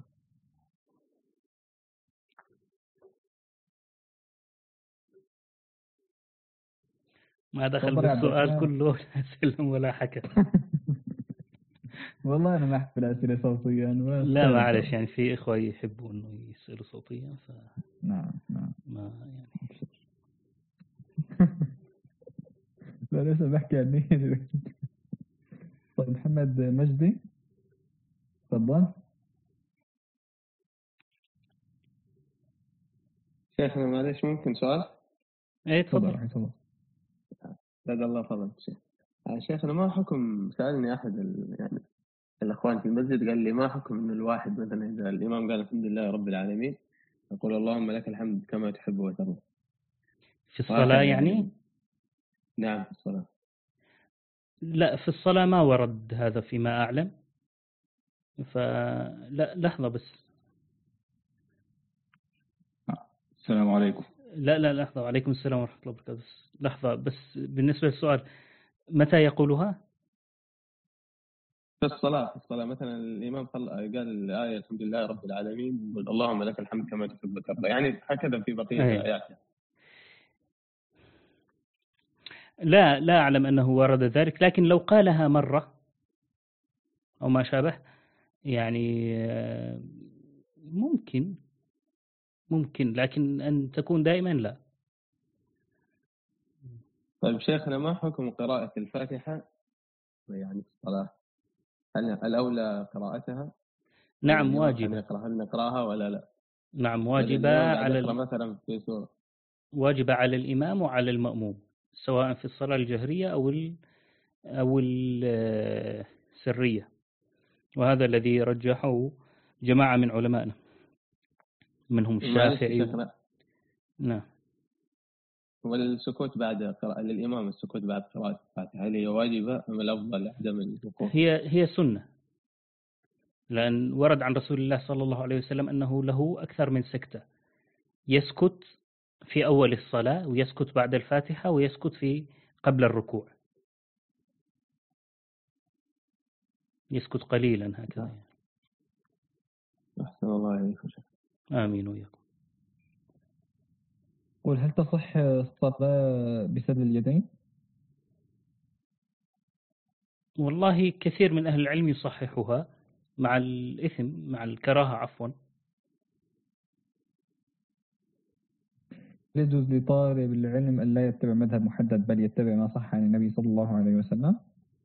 ما دخل بالسؤال كله سلم ولا حكى. والله أنا ما أحب الأسئلة صوتيا. لا معلش يعني في إخوة يحبوا إنه يسألوا صوتيا ف. نعم نعم. ما يعني. لا لسه بحكي عني. طيب محمد مجدي تفضل. شيخنا معلش ممكن سؤال؟ ايه تفضل. تفضل. زاد الله فضلك شيخ. شيخنا ما حكم سألني أحد ال... يعني الأخوان في المسجد قال لي ما حكم إنه الواحد مثلا إذا الإمام قال الحمد لله رب العالمين يقول اللهم لك الحمد كما تحب وترضى في الصلاة يعني؟, يعني؟ نعم في الصلاة. لا في الصلاة ما ورد هذا فيما أعلم. فلا لحظة بس. السلام عليكم. لا لا لحظة وعليكم السلام ورحمة الله وبركاته. لحظة بس بالنسبة للسؤال متى يقولها؟ في الصلاة في الصلاة مثلا الإمام قال الآية الحمد لله رب العالمين اللهم لك الحمد كما تحب وترضى يعني هكذا في بقية الآيات. لا لا أعلم أنه ورد ذلك لكن لو قالها مرة أو ما شابه يعني ممكن ممكن لكن أن تكون دائما لا. طيب شيخنا ما حكم قراءة الفاتحة يعني في الصلاة؟ هل الأولى قراءتها؟ نعم واجبة. هل نقرأها ولا لا؟ نعم واجبة على مثلا في سورة. واجبة على الإمام وعلى المأموم سواء في الصلاة الجهرية أو ال أو السرية وهذا الذي رجحه جماعة من علمائنا منهم الشافعي و... نعم. والسكوت بعد قراءة للإمام السكوت بعد قراءة الفاتحة هل هي واجبة أم الأفضل عدم الوقوف؟ هي هي سنة لأن ورد عن رسول الله صلى الله عليه وسلم أنه له أكثر من سكتة يسكت في أول الصلاة ويسكت بعد الفاتحة ويسكت في قبل الركوع يسكت قليلا هكذا. أحسن الله عليكم. آمين وياكم. قل هل تصح الصلاة بسد اليدين؟ والله كثير من أهل العلم يصححها مع الإثم مع الكراهة عفوا. يجوز لطالب العلم أن لا يتبع مذهب محدد بل يتبع ما صح عن النبي صلى الله عليه وسلم؟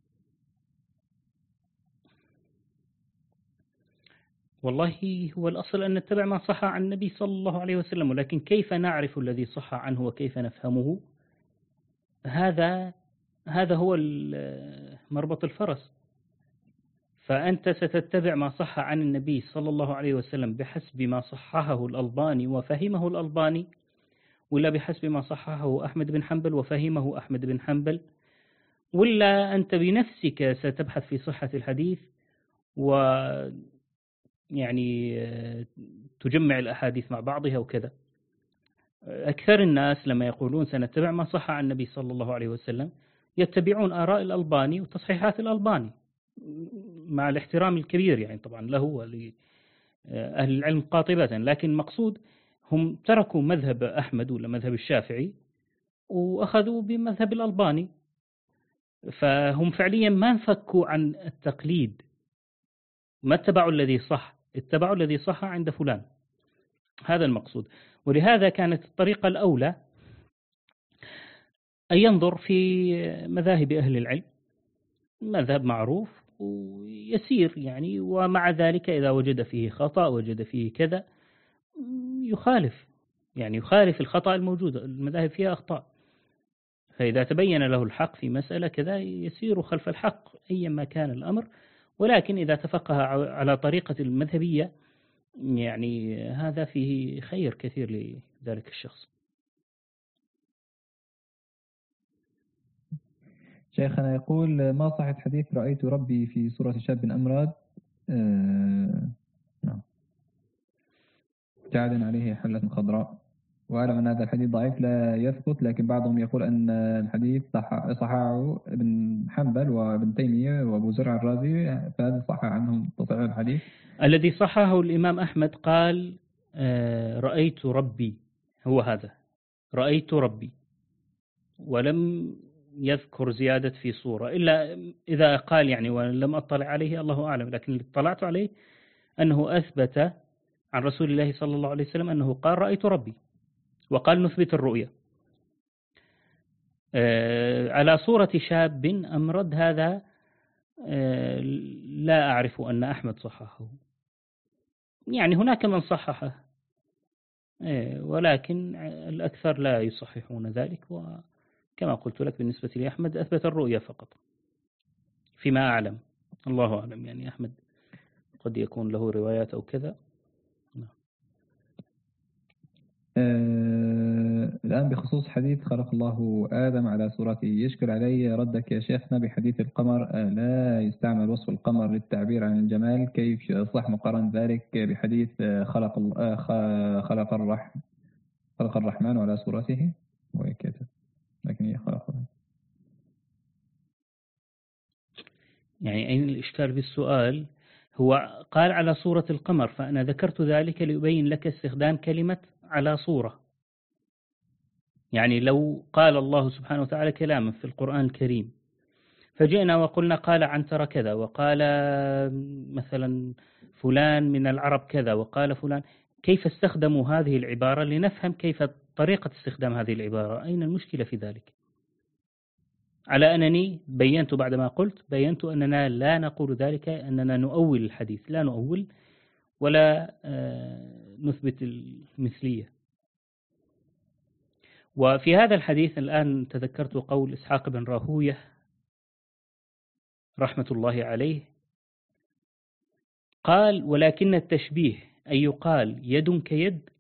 والله هو الأصل أن نتبع ما صح عن النبي صلى الله عليه وسلم ولكن كيف نعرف الذي صح عنه وكيف نفهمه هذا هذا هو مربط الفرس. فأنت ستتبع ما صح عن النبي صلى الله عليه وسلم بحسب ما صححه الألباني وفهمه الألباني ولا بحسب ما صححه أحمد بن حنبل وفهمه أحمد بن حنبل ولا أنت بنفسك ستبحث في صحة الحديث و يعني تجمع الأحاديث مع بعضها وكذا. أكثر الناس لما يقولون سنتبع ما صح عن النبي صلى الله عليه وسلم يتبعون آراء الألباني وتصحيحات الألباني مع الاحترام الكبير يعني طبعا له ولأهل العلم قاطبة لكن مقصود هم تركوا مذهب أحمد ولا مذهب الشافعي وأخذوا بمذهب الألباني فهم فعليا ما انفكوا عن التقليد ما اتبعوا الذي صح اتبعوا الذي صح عند فلان هذا المقصود. ولهذا كانت الطريقة الأولى أن ينظر في مذاهب أهل العلم مذهب معروف ويسير يعني ومع ذلك إذا وجد فيه خطأ وجد فيه كذا يخالف يعني يخالف الخطأ الموجود المذاهب فيها أخطاء فإذا تبين له الحق في مسألة كذا يسير خلف الحق أيما كان الأمر ولكن إذا تفقه على طريقة المذهبية يعني هذا فيه خير كثير لذلك الشخص. شيخنا يقول: ما صحة حديث رأيت ربي في صورة شاب أمرد آه... نعم كعد عليه حلة خضراء؟ وأعلم أن هذا الحديث ضعيف لا يثبت، لكن بعضهم يقول أن الحديث صح صححه ابن حنبل وابن تيمية وأبو زرع الرازي، فهذا صح عنهم تصحيح الحديث. الذي صححه الإمام أحمد قال رأيت ربي، هو هذا رأيت ربي، ولم يذكر زيادة في صورة، إلا إذا قال يعني ولم أطلع عليه الله أعلم، لكن اللي اطلعت عليه أنه أثبت عن رسول الله صلى الله عليه وسلم أنه قال رأيت ربي، وقال نثبت الرؤية على صورة شاب أمرد. هذا لا أعرف أن أحمد صححه، يعني هناك من صححه ولكن الأكثر لا يصححون ذلك، وكما قلت لك بالنسبة لأحمد أثبت الرؤية فقط فيما أعلم، الله أعلم. يعني أحمد قد يكون له روايات أو كذا. آه الآن بخصوص حديث خلق الله آدم على صورته، يشكل علي ردك يا شيخنا بحديث القمر، آه لا يستعمل وصف القمر للتعبير عن الجمال، كيف يصح مقارنة ذلك بحديث آه خلق آه خلق الرحم خلق الرحمن على صورته وهكذا، لكن هي خلق. يعني أين الإشكال بالسؤال؟ هو قال على صورة القمر، فأنا ذكرت ذلك لأبين لك استخدام كلمة على صورة. يعني لو قال الله سبحانه وتعالى كلاما في القرآن الكريم فجئنا وقلنا قال عنتر كذا، وقال مثلا فلان من العرب كذا، وقال فلان، كيف استخدموا هذه العبارة لنفهم كيف طريقة استخدام هذه العبارة، أين المشكلة في ذلك؟ على أنني بينت بعدما قلت بينت أننا لا نقول ذلك، أننا نؤول الحديث، لا نؤول ولا نثبت المثلية. وفي هذا الحديث الآن تذكرت قول إسحاق بن راهوية رحمة الله عليه، قال: ولكن التشبيه أن يقال يد كيد،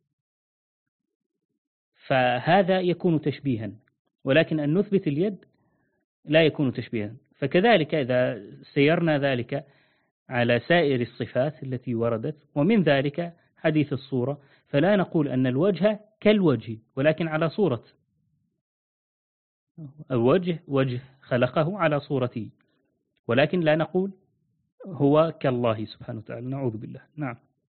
فهذا يكون تشبيها، ولكن أن نثبت اليد لا يكون تشبيها. فكذلك إذا سيرنا ذلك على سائر الصفات التي وردت، ومن ذلك حديث الصورة، فلا نقول أن الوجه كالوجه ولكن على صورة الوجه، وجه خلقه على صورته، ولكن لا نقول هو كالله سبحانه وتعالى، نعوذ بالله. نعم.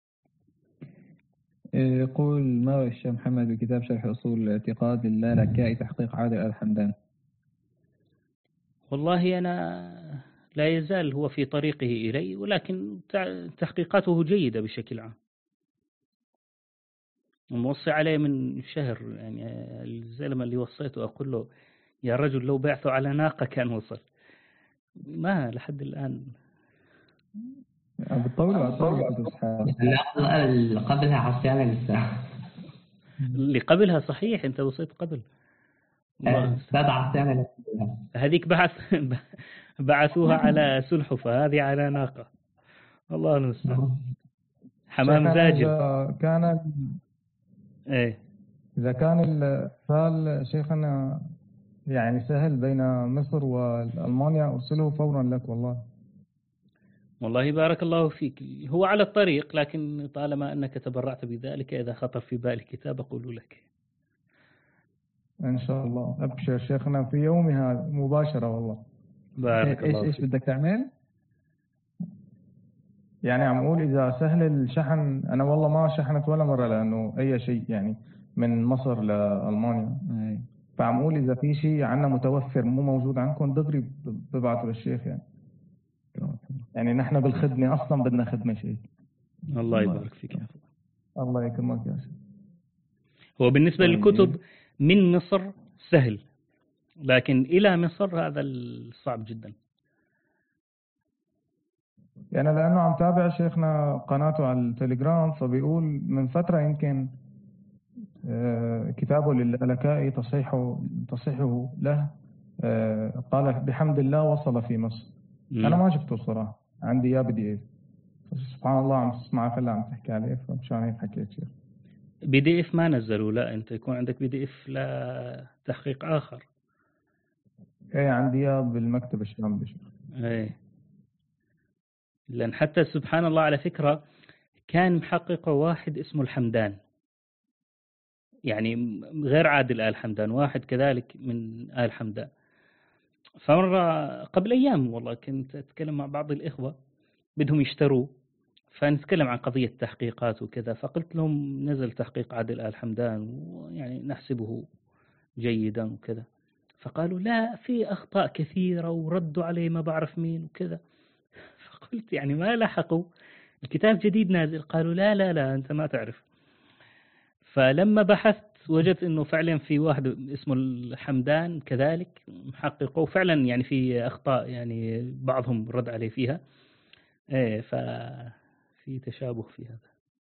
يقول: ما رأي الشيخ محمد بكتاب شرح أصول الاعتقاد للالكائي تحقيق عادل الحمدان؟ والله أنا لا يزال هو في طريقه إلي، ولكن تحقيقاته جيدة بشكل عام، موصي عليه من شهر. يعني الزلمة اللي وصيته أقول له يا رجل لو بعثه على ناقة كان وصل، ما لحد الآن بالطول وعطول. اللي قبلها عصيانة لسه اللي قبلها صحيح، أنت وصيت قبل لا عصيانة، هذيك بعث بعثوها على سلحفة، هذه على ناقة، الله المستعان. حمام زاجر كان ايه إذا كان الإرسال شيخنا يعني سهل بين مصر وألمانيا أرسله فورا لك. والله والله بارك الله فيك، هو على الطريق، لكن طالما أنك تبرعت بذلك إذا خطر في بالي كتاب أقول لك إن شاء الله. أبشر شيخنا في يومها مباشرة. والله بارك إيش الله إيش فيك. بدك تعمل؟ يعني عم أقول إذا سهل الشحن، أنا والله ما شحنت ولا مرة لأنه أي شيء يعني من مصر لألمانيا، فعم أقول إذا في شيء عنا متوفر مو موجود عندكم دغري ببعثوا للشيخ. يعني يعني نحن بالخدمة أصلا بدنا خدمة شيء. الله يبارك فيك يا أخي. الله يكرمك يا شيخ. هو بالنسبة للكتب من مصر سهل، لكن إلى مصر هذا الصعب جدا. يعني لأنه عم تابع شيخنا قناته على التليجرام، فبيقول من فترة يمكن كتابه للالكائي تصحيحه تصحيحه له، قال بحمد الله وصل في مصر. م. أنا ما شفته صراحة، عندي يا بي دي اف. سبحان الله عم تسمع خلها عم تحكي عليه فمشان هيك حكيت شيخ. بي دي اف ما نزلوا، لا انت يكون عندك بي دي اف لا تحقيق اخر. ايه عندي اياه بالمكتب الشامل شيخ. ايه لان حتى سبحان الله على فكرة كان محققه واحد اسمه الحمدان، يعني غير عادل آل حمدان، واحد كذلك من آل حمدان. فمرة قبل أيام والله كنت أتكلم مع بعض الإخوة بدهم يشتروا، فنتكلم عن قضية تحقيقات وكذا، فقلت لهم نزل تحقيق عادل آل حمدان ويعني نحسبه جيدا وكذا، فقالوا لا في أخطاء كثيرة وردوا عليه ما بعرف مين وكذا. فقلت يعني ما لحقوا، الكتاب جديد نازل. قالوا لا لا لا أنت ما تعرف. فلما بحثت وجدت انه فعلا في واحد اسمه الحمدان كذلك محققه، وفعلا يعني في اخطاء يعني بعضهم رد عليه فيها. ايه ففي تشابه في هذا.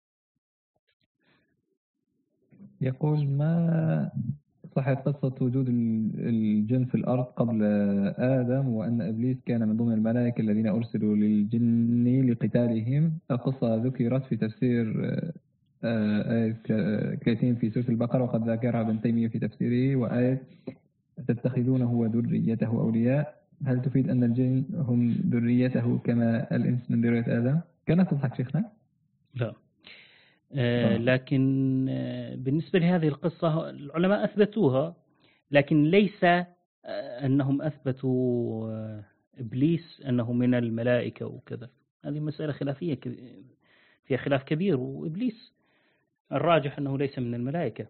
يقول ما صحت قصة وجود الجن في الأرض قبل آدم، وأن إبليس كان من ضمن الملائكة الذين أرسلوا للجن لقتالهم. القصة ذكرت في تفسير آية ثلاثين في سورة البقرة، وقد ذكرها ابن تيمية في تفسيره، وآية تتخذونه وذريته أولياء. هل تفيد أن الجن هم ذريته كما الإنس من ذرية آدم؟ كانت تضحك شيخنا؟ لا آه لكن آه بالنسبة لهذه القصة العلماء أثبتوها، لكن ليس آه أنهم أثبتوا آه إبليس أنه من الملائكة وكذا. هذه مسألة خلافية فيها خلاف كبير، وإبليس الراجح أنه ليس من الملائكة.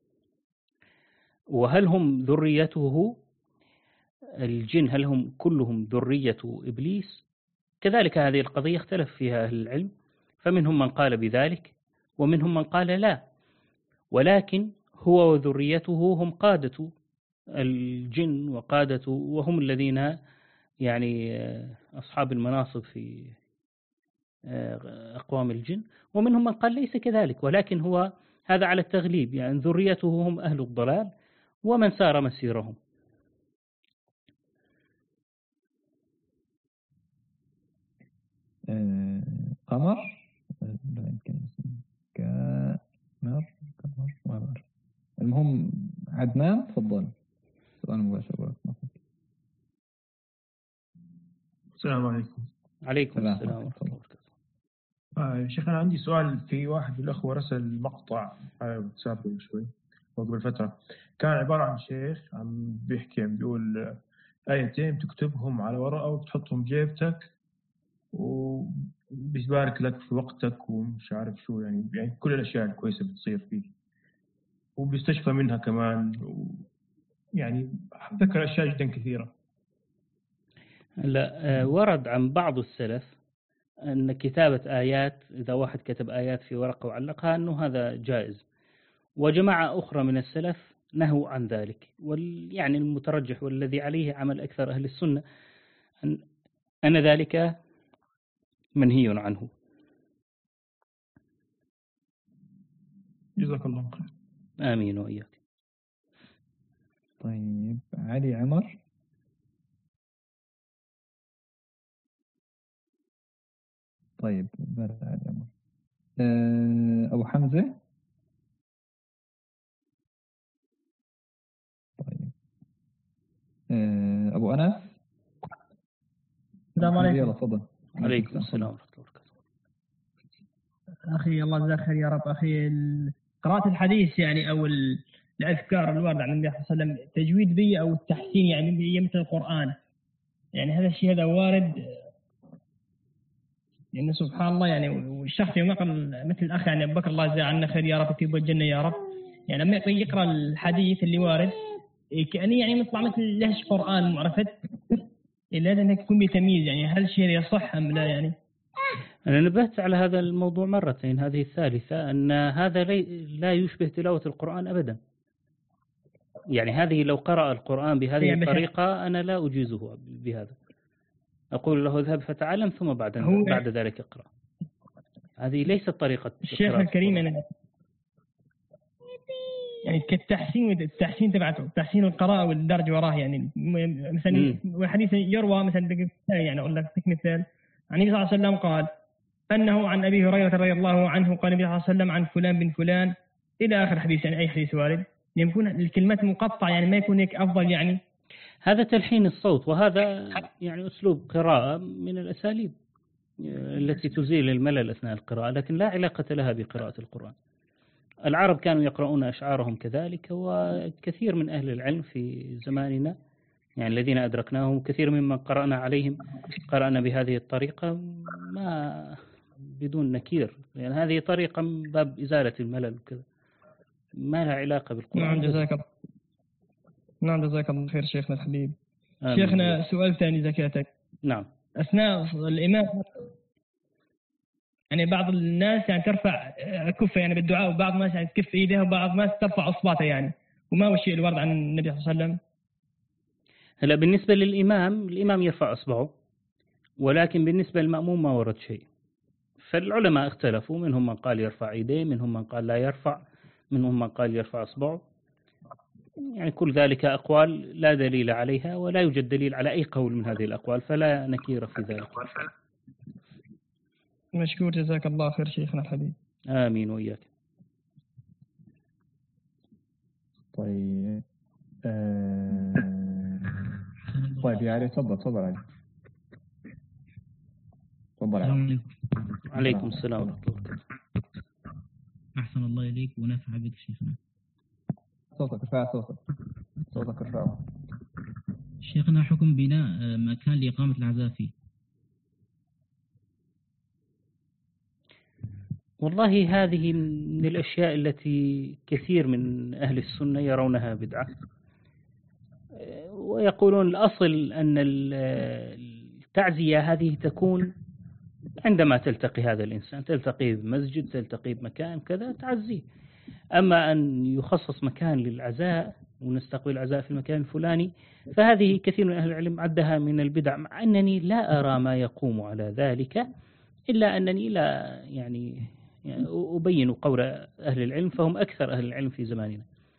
وهل هم ذريته الجن، هل هم كلهم ذرية إبليس؟ كذلك هذه القضية اختلف فيها أهل العلم، فمنهم من قال بذلك ومنهم من قال لا، ولكن هو وذريته هم قادة الجن وقادة، وهم الذين يعني أصحاب المناصب في أقوام الجن. ومنهم من قال ليس كذلك، ولكن هو هذا على التغليب، يعني ذريته هم أهل الضلال ومن سار مسيرهم. آه، قمر لا يمكن كمر قمر ما بعرف. المهم عدنان تفضل سؤال مباشر. السلام عليكم. عليكم السلام ورحمة الله وبركاته. آه شيخ أنا عندي سؤال. في واحد من الأخوة رسل مقطع على واتساب قبل شوي قبل فترة، كان عبارة عن شيخ عم بيحكي عم بيقول آيتين تكتبهم على ورقة وبتحطهم بجيبتك وبيبارك لك في وقتك ومش عارف شو، يعني, يعني كل الأشياء الكويسة بتصير فيك وبيستشفى منها كمان، يعني ذكر أشياء جدا كثيرة. لا ورد عن بعض السلف أن كتابة آيات، إذا واحد كتب آيات في ورقة وعلقها أنه هذا جائز، وجماعة أخرى من السلف نهوا عن ذلك. ويعني المترجح والذي عليه عمل أكثر أهل السنة أن, أن ذلك منهي عنه. جزاك الله خير. آمين وإياك. طيب علي عمر. طيب ماذا علي عمر؟ أبو حمزة. طيب أبو أنس. السلام عليكم. يلا تفضل. عليكم السلام ورحمة الله وبركاته. أخي الله جزاك خير يا رب. أخي قراءة الحديث يعني أو الأذكار الواردة عن النبي صلى الله عليه وسلم تجويد بي أو التحسين يعني هي مثل القرآن، يعني هذا الشيء هذا وارد، لأنه يعني سبحان الله يعني والشخص يوم يقرأ مثل الأخ يعني أبو بكر الله يجزاه عنا خير يا رب يكتب الجنة يا رب، يعني لما يقرأ الحديث اللي وارد كأني يعني مطلع مثل لهش قرآن عرفت، لازم يكون بتمييز. يعني هل الشيء يصح أم لا؟ يعني أنا نبهت على هذا الموضوع مرتين، هذه الثالثة، أن هذا لا يشبه تلاوة القرآن أبدا. يعني هذه لو قرأ القرآن بهذه الطريقة أنا لا أجيزه بهذا، أقول له اذهب فتعلم ثم بعد بعد ذلك اقرأ. هذه ليست طريقة الشيخ الكريم. أنا يعني كالتحسين التحسين تبعته تحسين القراءة والدرج وراه، يعني مثلا والحديث يروى مثلا يعني أقول لك مثال عن النبي صلى الله عليه وسلم قال أنه عن أبي هريرة رضي الله عنه قال النبي صلى الله عليه وسلم عن فلان بن فلان إلى آخر حديث، يعني أي حديث وارد يكون الكلمات مقطعة، يعني ما يكون هيك أفضل. يعني هذا تلحين الصوت، وهذا يعني أسلوب قراءة من الأساليب التي تزيل الملل أثناء القراءة، لكن لا علاقة لها بقراءة القرآن. العرب كانوا يقرؤون أشعارهم كذلك، وكثير من أهل العلم في زماننا يعني الذين أدركناهم كثير ممن قرأنا عليهم قرأنا بهذه الطريقة ما بدون نكير، لأن يعني هذه طريقة من باب إزالة الملل وكذا، ما لها علاقة بالقرآن. نعم جزاك الله نعم جزاك الله خير شيخنا الحبيب. شيخنا سؤال ثاني زكاتك. نعم. أثناء الإمام يعني بعض الناس يعني ترفع كفة يعني بالدعاء، وبعض الناس يعني تكف إيديها، وبعض الناس ترفع أصبعتها، يعني وما هو الشيء الورد عن النبي صلى الله عليه وسلم؟ هلا بالنسبة للإمام، الإمام يرفع أصبعه، ولكن بالنسبة للمأموم ما ورد شيء. فالعلماء اختلفوا، منهم من قال يرفع يديه، منهم من قال لا يرفع، منهم من قال يرفع أصبعه. يعني كل ذلك أقوال لا دليل عليها، ولا يوجد دليل على أي قول من هذه الأقوال، فلا نكير في ذلك. مشكور جزاك الله خير شيخنا الحبيب. آمين وإياك. طيب آه... طيب يا علي تفضل تفضل علي تفضل علي. عليكم السلام ورحمة الله وبركاته. أحسن الله إليك ونفع بك شيخنا. صوتك ارفع صوتك صوتك ارفعه. شيخنا حكم بناء مكان لإقامة العزاء فيه. والله هذه من الأشياء التي كثير من أهل السنة يرونها بدعة، ويقولون الأصل أن التعزية هذه تكون عندما تلتقي هذا الإنسان، تلتقي بمسجد، تلتقي بمكان كذا تعزيه. أما أن يخصص مكان للعزاء ونستقبل العزاء في المكان الفلاني، فهذه كثير من أهل العلم عدها من البدع، مع أنني لا أرى ما يقوم على ذلك، إلا أنني لا يعني أبين قول أهل العلم، فهم أكثر أهل العلم في زماننا.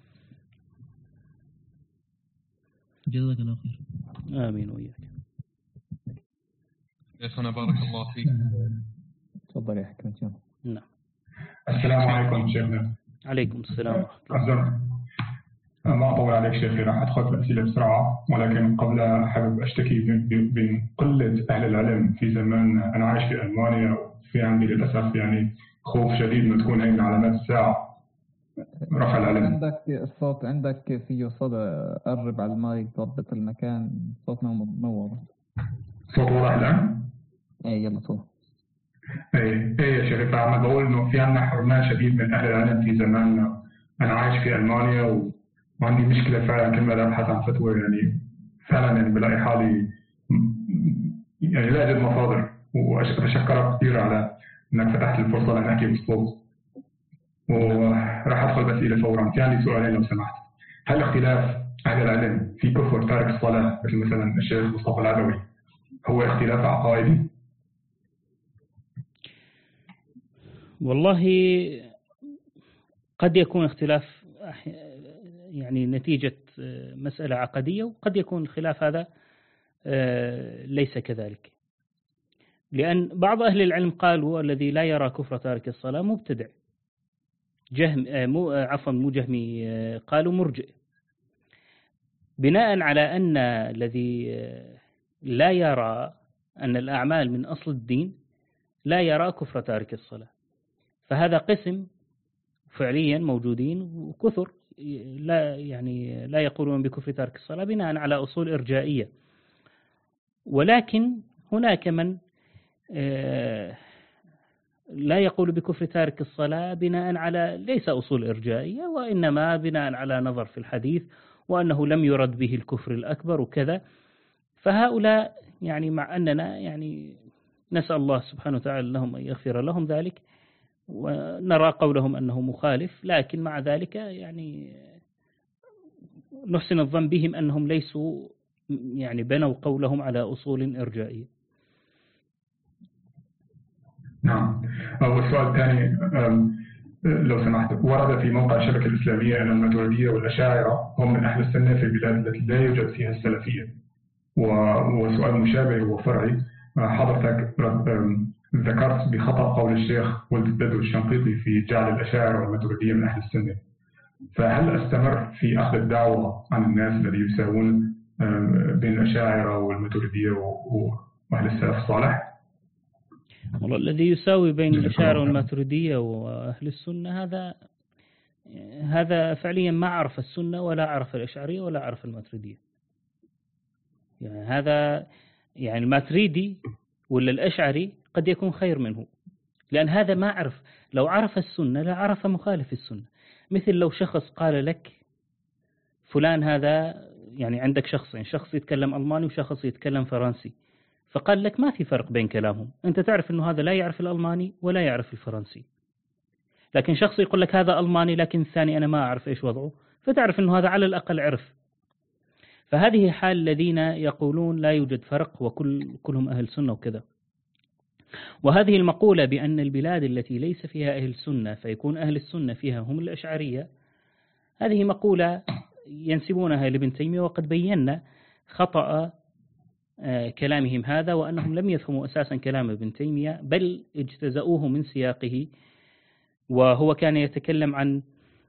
جزاك الله خير. آمين وإياك. شيخنا بارك الله فيك. تفضل يا حكمة الله. نعم. السلام عليكم شيخنا. عليكم السلام ورحمة الله. ما أطول عليك شيخي، راح أدخل في الأسئلة بسرعة، ولكن قبل حابب أشتكي من قلة أهل العلم في زمان. أنا عايش في ألمانيا، وفي عندي للأسف يعني خوف شديد من تكون هي من علامات الساعة رفع العلم. عندك الصوت عندك فيه صدى، قرب على المايك، ضبط المكان، صوتنا مو واضح. صوت واضح الآن؟ إيه يلا صوت. إيه إيه يا شيخي، فعم بقول إنه في عندنا حرمان شديد من أهل العلم في زماننا. أنا عايش في ألمانيا و... وعندي مشكلة فعلا، كل ما أبحث عن فتوى يعني فعلا يعني بلاقي حالي يعني لا أجد مصادر. وبشكرك كثير على إنك فتحت الفرصة لنحكي بالصوت. وراح أدخل بأسئلة فورا. في عندي سؤالين لو سمحت. هل اختلاف أهل العلم في كفر تارك الصلاة مثل مثلا الشيخ مصطفى العدوي هو اختلاف عقائدي؟ والله قد يكون اختلاف يعني نتيجة مسألة عقدية، وقد يكون الخلاف هذا ليس كذلك، لأن بعض أهل العلم قالوا الذي لا يرى كفر تارك الصلاة مبتدع. جهم مو عفوا مو جهمي، قالوا مرجئ، بناء على أن الذي لا يرى أن الأعمال من أصل الدين لا يرى كفر تارك الصلاة. فهذا قسم فعليا موجودين وكثر لا يعني لا يقولون بكفر تارك الصلاة بناء على أصول إرجائية. ولكن هناك من لا يقول بكفر تارك الصلاة بناء على ليس أصول إرجائية، وإنما بناء على نظر في الحديث وأنه لم يرد به الكفر الأكبر وكذا. فهؤلاء يعني مع أننا يعني نسأل الله سبحانه وتعالى لهم أن يغفر لهم ذلك، ونرى قولهم أنه مخالف، لكن مع ذلك يعني نحسن الظن بهم أنهم ليسوا يعني بنوا قولهم على أصول إرجائية. نعم. والسؤال الثاني لو سمحت، ورد في موقع الشبكة الإسلامية أن الماتريدية والأشاعرة هم من أهل السنة في البلاد التي لا يوجد فيها السلفية. وسؤال مشابه وفرعي، حضرتك ذكرت بخطأ قول الشيخ ولد البدر الشنقيطي في جعل الأشاعرة والماتريدية من أهل السنة، فهل أستمر في أخذ الدعوة عن الناس الذي يساوون بين الأشاعرة والماتريدية وأهل السلف الصالح؟ والله الذي يساوي بين الأشاعرة والماتريدية وأهل السنة هذا هذا فعليا ما عرف السنة ولا عرف الأشعرية ولا عرف الماتريدية. يعني هذا يعني الماتريدي ولا الأشعري قد يكون خير منه، لأن هذا ما عرف. لو عرف السنة لعرف مخالف السنة. مثل لو شخص قال لك فلان هذا، يعني عندك شخصين، شخص يتكلم ألماني وشخص يتكلم فرنسي، فقال لك ما في فرق بين كلامهم، أنت تعرف أنه هذا لا يعرف الألماني ولا يعرف الفرنسي. لكن شخص يقول لك هذا ألماني لكن الثاني أنا ما أعرف إيش وضعه، فتعرف أنه هذا على الأقل عرف. فهذه حال الذين يقولون لا يوجد فرق وكل كلهم أهل سنة وكذا. وهذه المقولة بأن البلاد التي ليس فيها أهل سنة فيكون أهل السنة فيها هم الأشعرية، هذه مقولة ينسبونها لابن تيمية، وقد بينا خطأ كلامهم هذا، وأنهم لم يفهموا أساسا كلام ابن تيمية بل اجتزأوه من سياقه. وهو كان يتكلم عن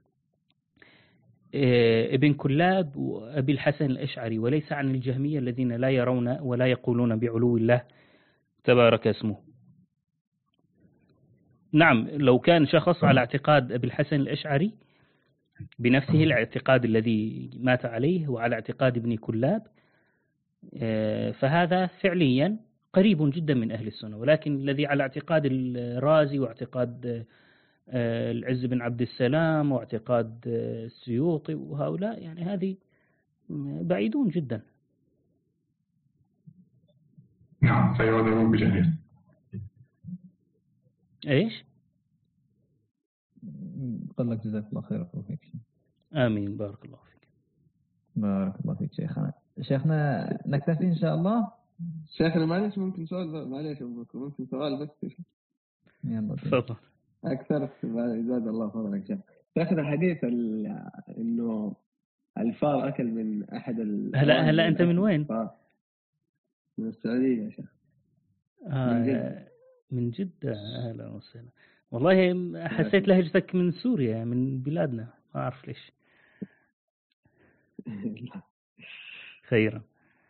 ابن كلاب وأبي الحسن الأشعري وليس عن الجهمية الذين لا يرون ولا يقولون بعلو الله تبارك اسمه. نعم، لو كان شخص على اعتقاد أبي الحسن الأشعري بنفسه الاعتقاد الذي مات عليه وعلى اعتقاد ابن كلاب، فهذا فعليا قريب جدا من أهل السنة. ولكن الذي على اعتقاد الرازي واعتقاد العز بن عبد السلام واعتقاد السيوطي وهؤلاء، يعني هذه بعيدون جدا. نعم، سيعذرون بجهل. ايش؟ قال لك جزاك الله خير. آمين، بارك الله فيك. بارك الله فيك شيخنا. شيخنا نكتفي إن شاء الله. شيخنا معلش ممكن سؤال، معلش ممكن سؤال بس. يلا تفضل. أكثر زاد الله فضلك شيخ. شيخنا حديث إنه الفار أكل من أحد ال هلا هلا أنت من وين؟ من السعودية يا شيخ. آه من جدة. من جدة، أهلا وسهلا. والله حسيت لهجتك من سوريا، من بلادنا، ما أعرف ليش. خيرا.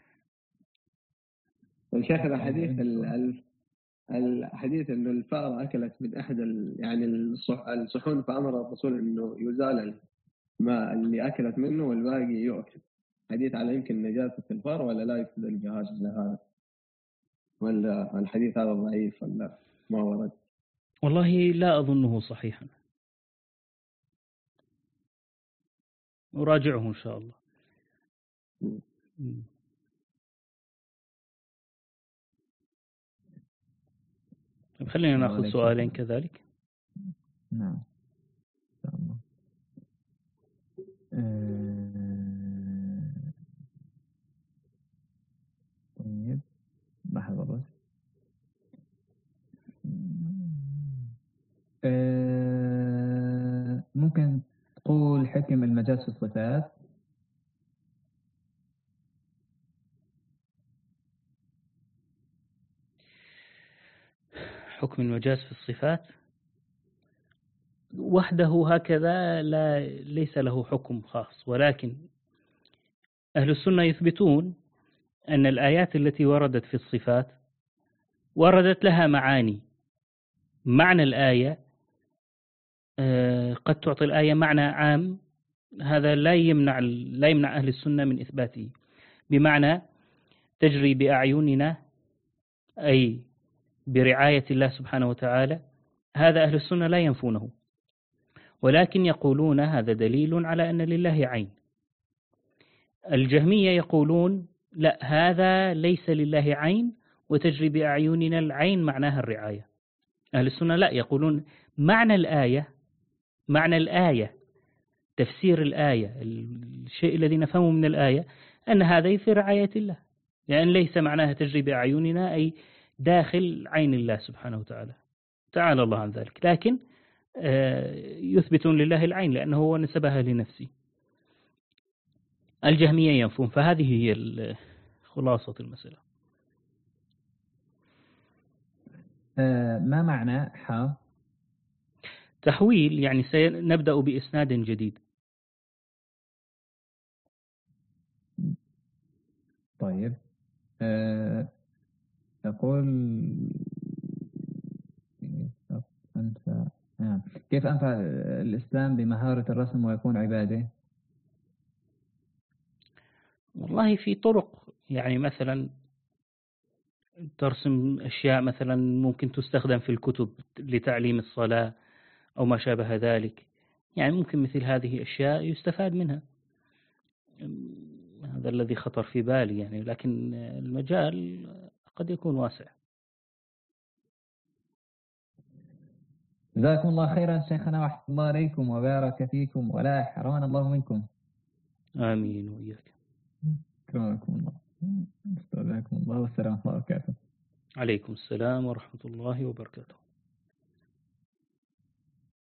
شيخنا حديث ال الحديث إنه الفأرة أكلت من أحد ال... يعني الصحون، فأمر الرسول إنه يزال الماء اللي أكلت منه والباقي يؤكل. حديث على يمكن نجاسة الفأر ولا لا يستدل بهذا هذا، ولا الحديث هذا ضعيف ولا ما ورد؟ والله لا أظنه صحيحا، أراجعه إن شاء الله. م. خلينا نأخذ سؤالين كذلك. نعم. طيب لحظة بس. ممكن تقول حكم المجاز في الصفات؟ حكم المجاز في الصفات وحده هكذا لا ليس له حكم خاص، ولكن أهل السنة يثبتون أن الآيات التي وردت في الصفات وردت لها معاني. معنى الآية قد تعطي الآية معنى عام، هذا لا يمنع لا يمنع أهل السنة من إثباته. بمعنى تجري بأعيننا أي برعاية الله سبحانه وتعالى، هذا أهل السنة لا ينفونه، ولكن يقولون هذا دليل على أن لله عين. الجهمية يقولون لا، هذا ليس لله عين وتجري بأعيننا، العين معناها الرعاية. أهل السنة لا، يقولون معنى الآية معنى الآية تفسير الآية، الشيء الذي نفهمه من الآية أن هذا في رعاية الله، لأن يعني ليس معناها تجري بأعيننا أي داخل عين الله سبحانه وتعالى، تعالى الله عن ذلك. لكن يثبتون لله العين لأنه هو نسبها لنفسه. الجهمية ينفون، فهذه هي خلاصة المسألة. ما معنى ح؟ تحويل، يعني سنبدأ بإسناد جديد. طيب أه أقول أنفع آه. كيف أنفع الإسلام بمهارة الرسم ويكون عبادة؟ والله في طرق، يعني مثلا ترسم أشياء مثلا ممكن تستخدم في الكتب لتعليم الصلاة أو ما شابه ذلك، يعني ممكن مثل هذه أشياء يستفاد منها. هذا الذي خطر في بالي يعني، لكن المجال قد يكون واسع. جزاكم الله خيرا شيخنا، وحفظ الله عليكم وبارك فيكم ولا حرمنا الله منكم. آمين وإياك. كرمكم الله. استودعكم الله والسلام عليكم. عليكم السلام ورحمة الله وبركاته.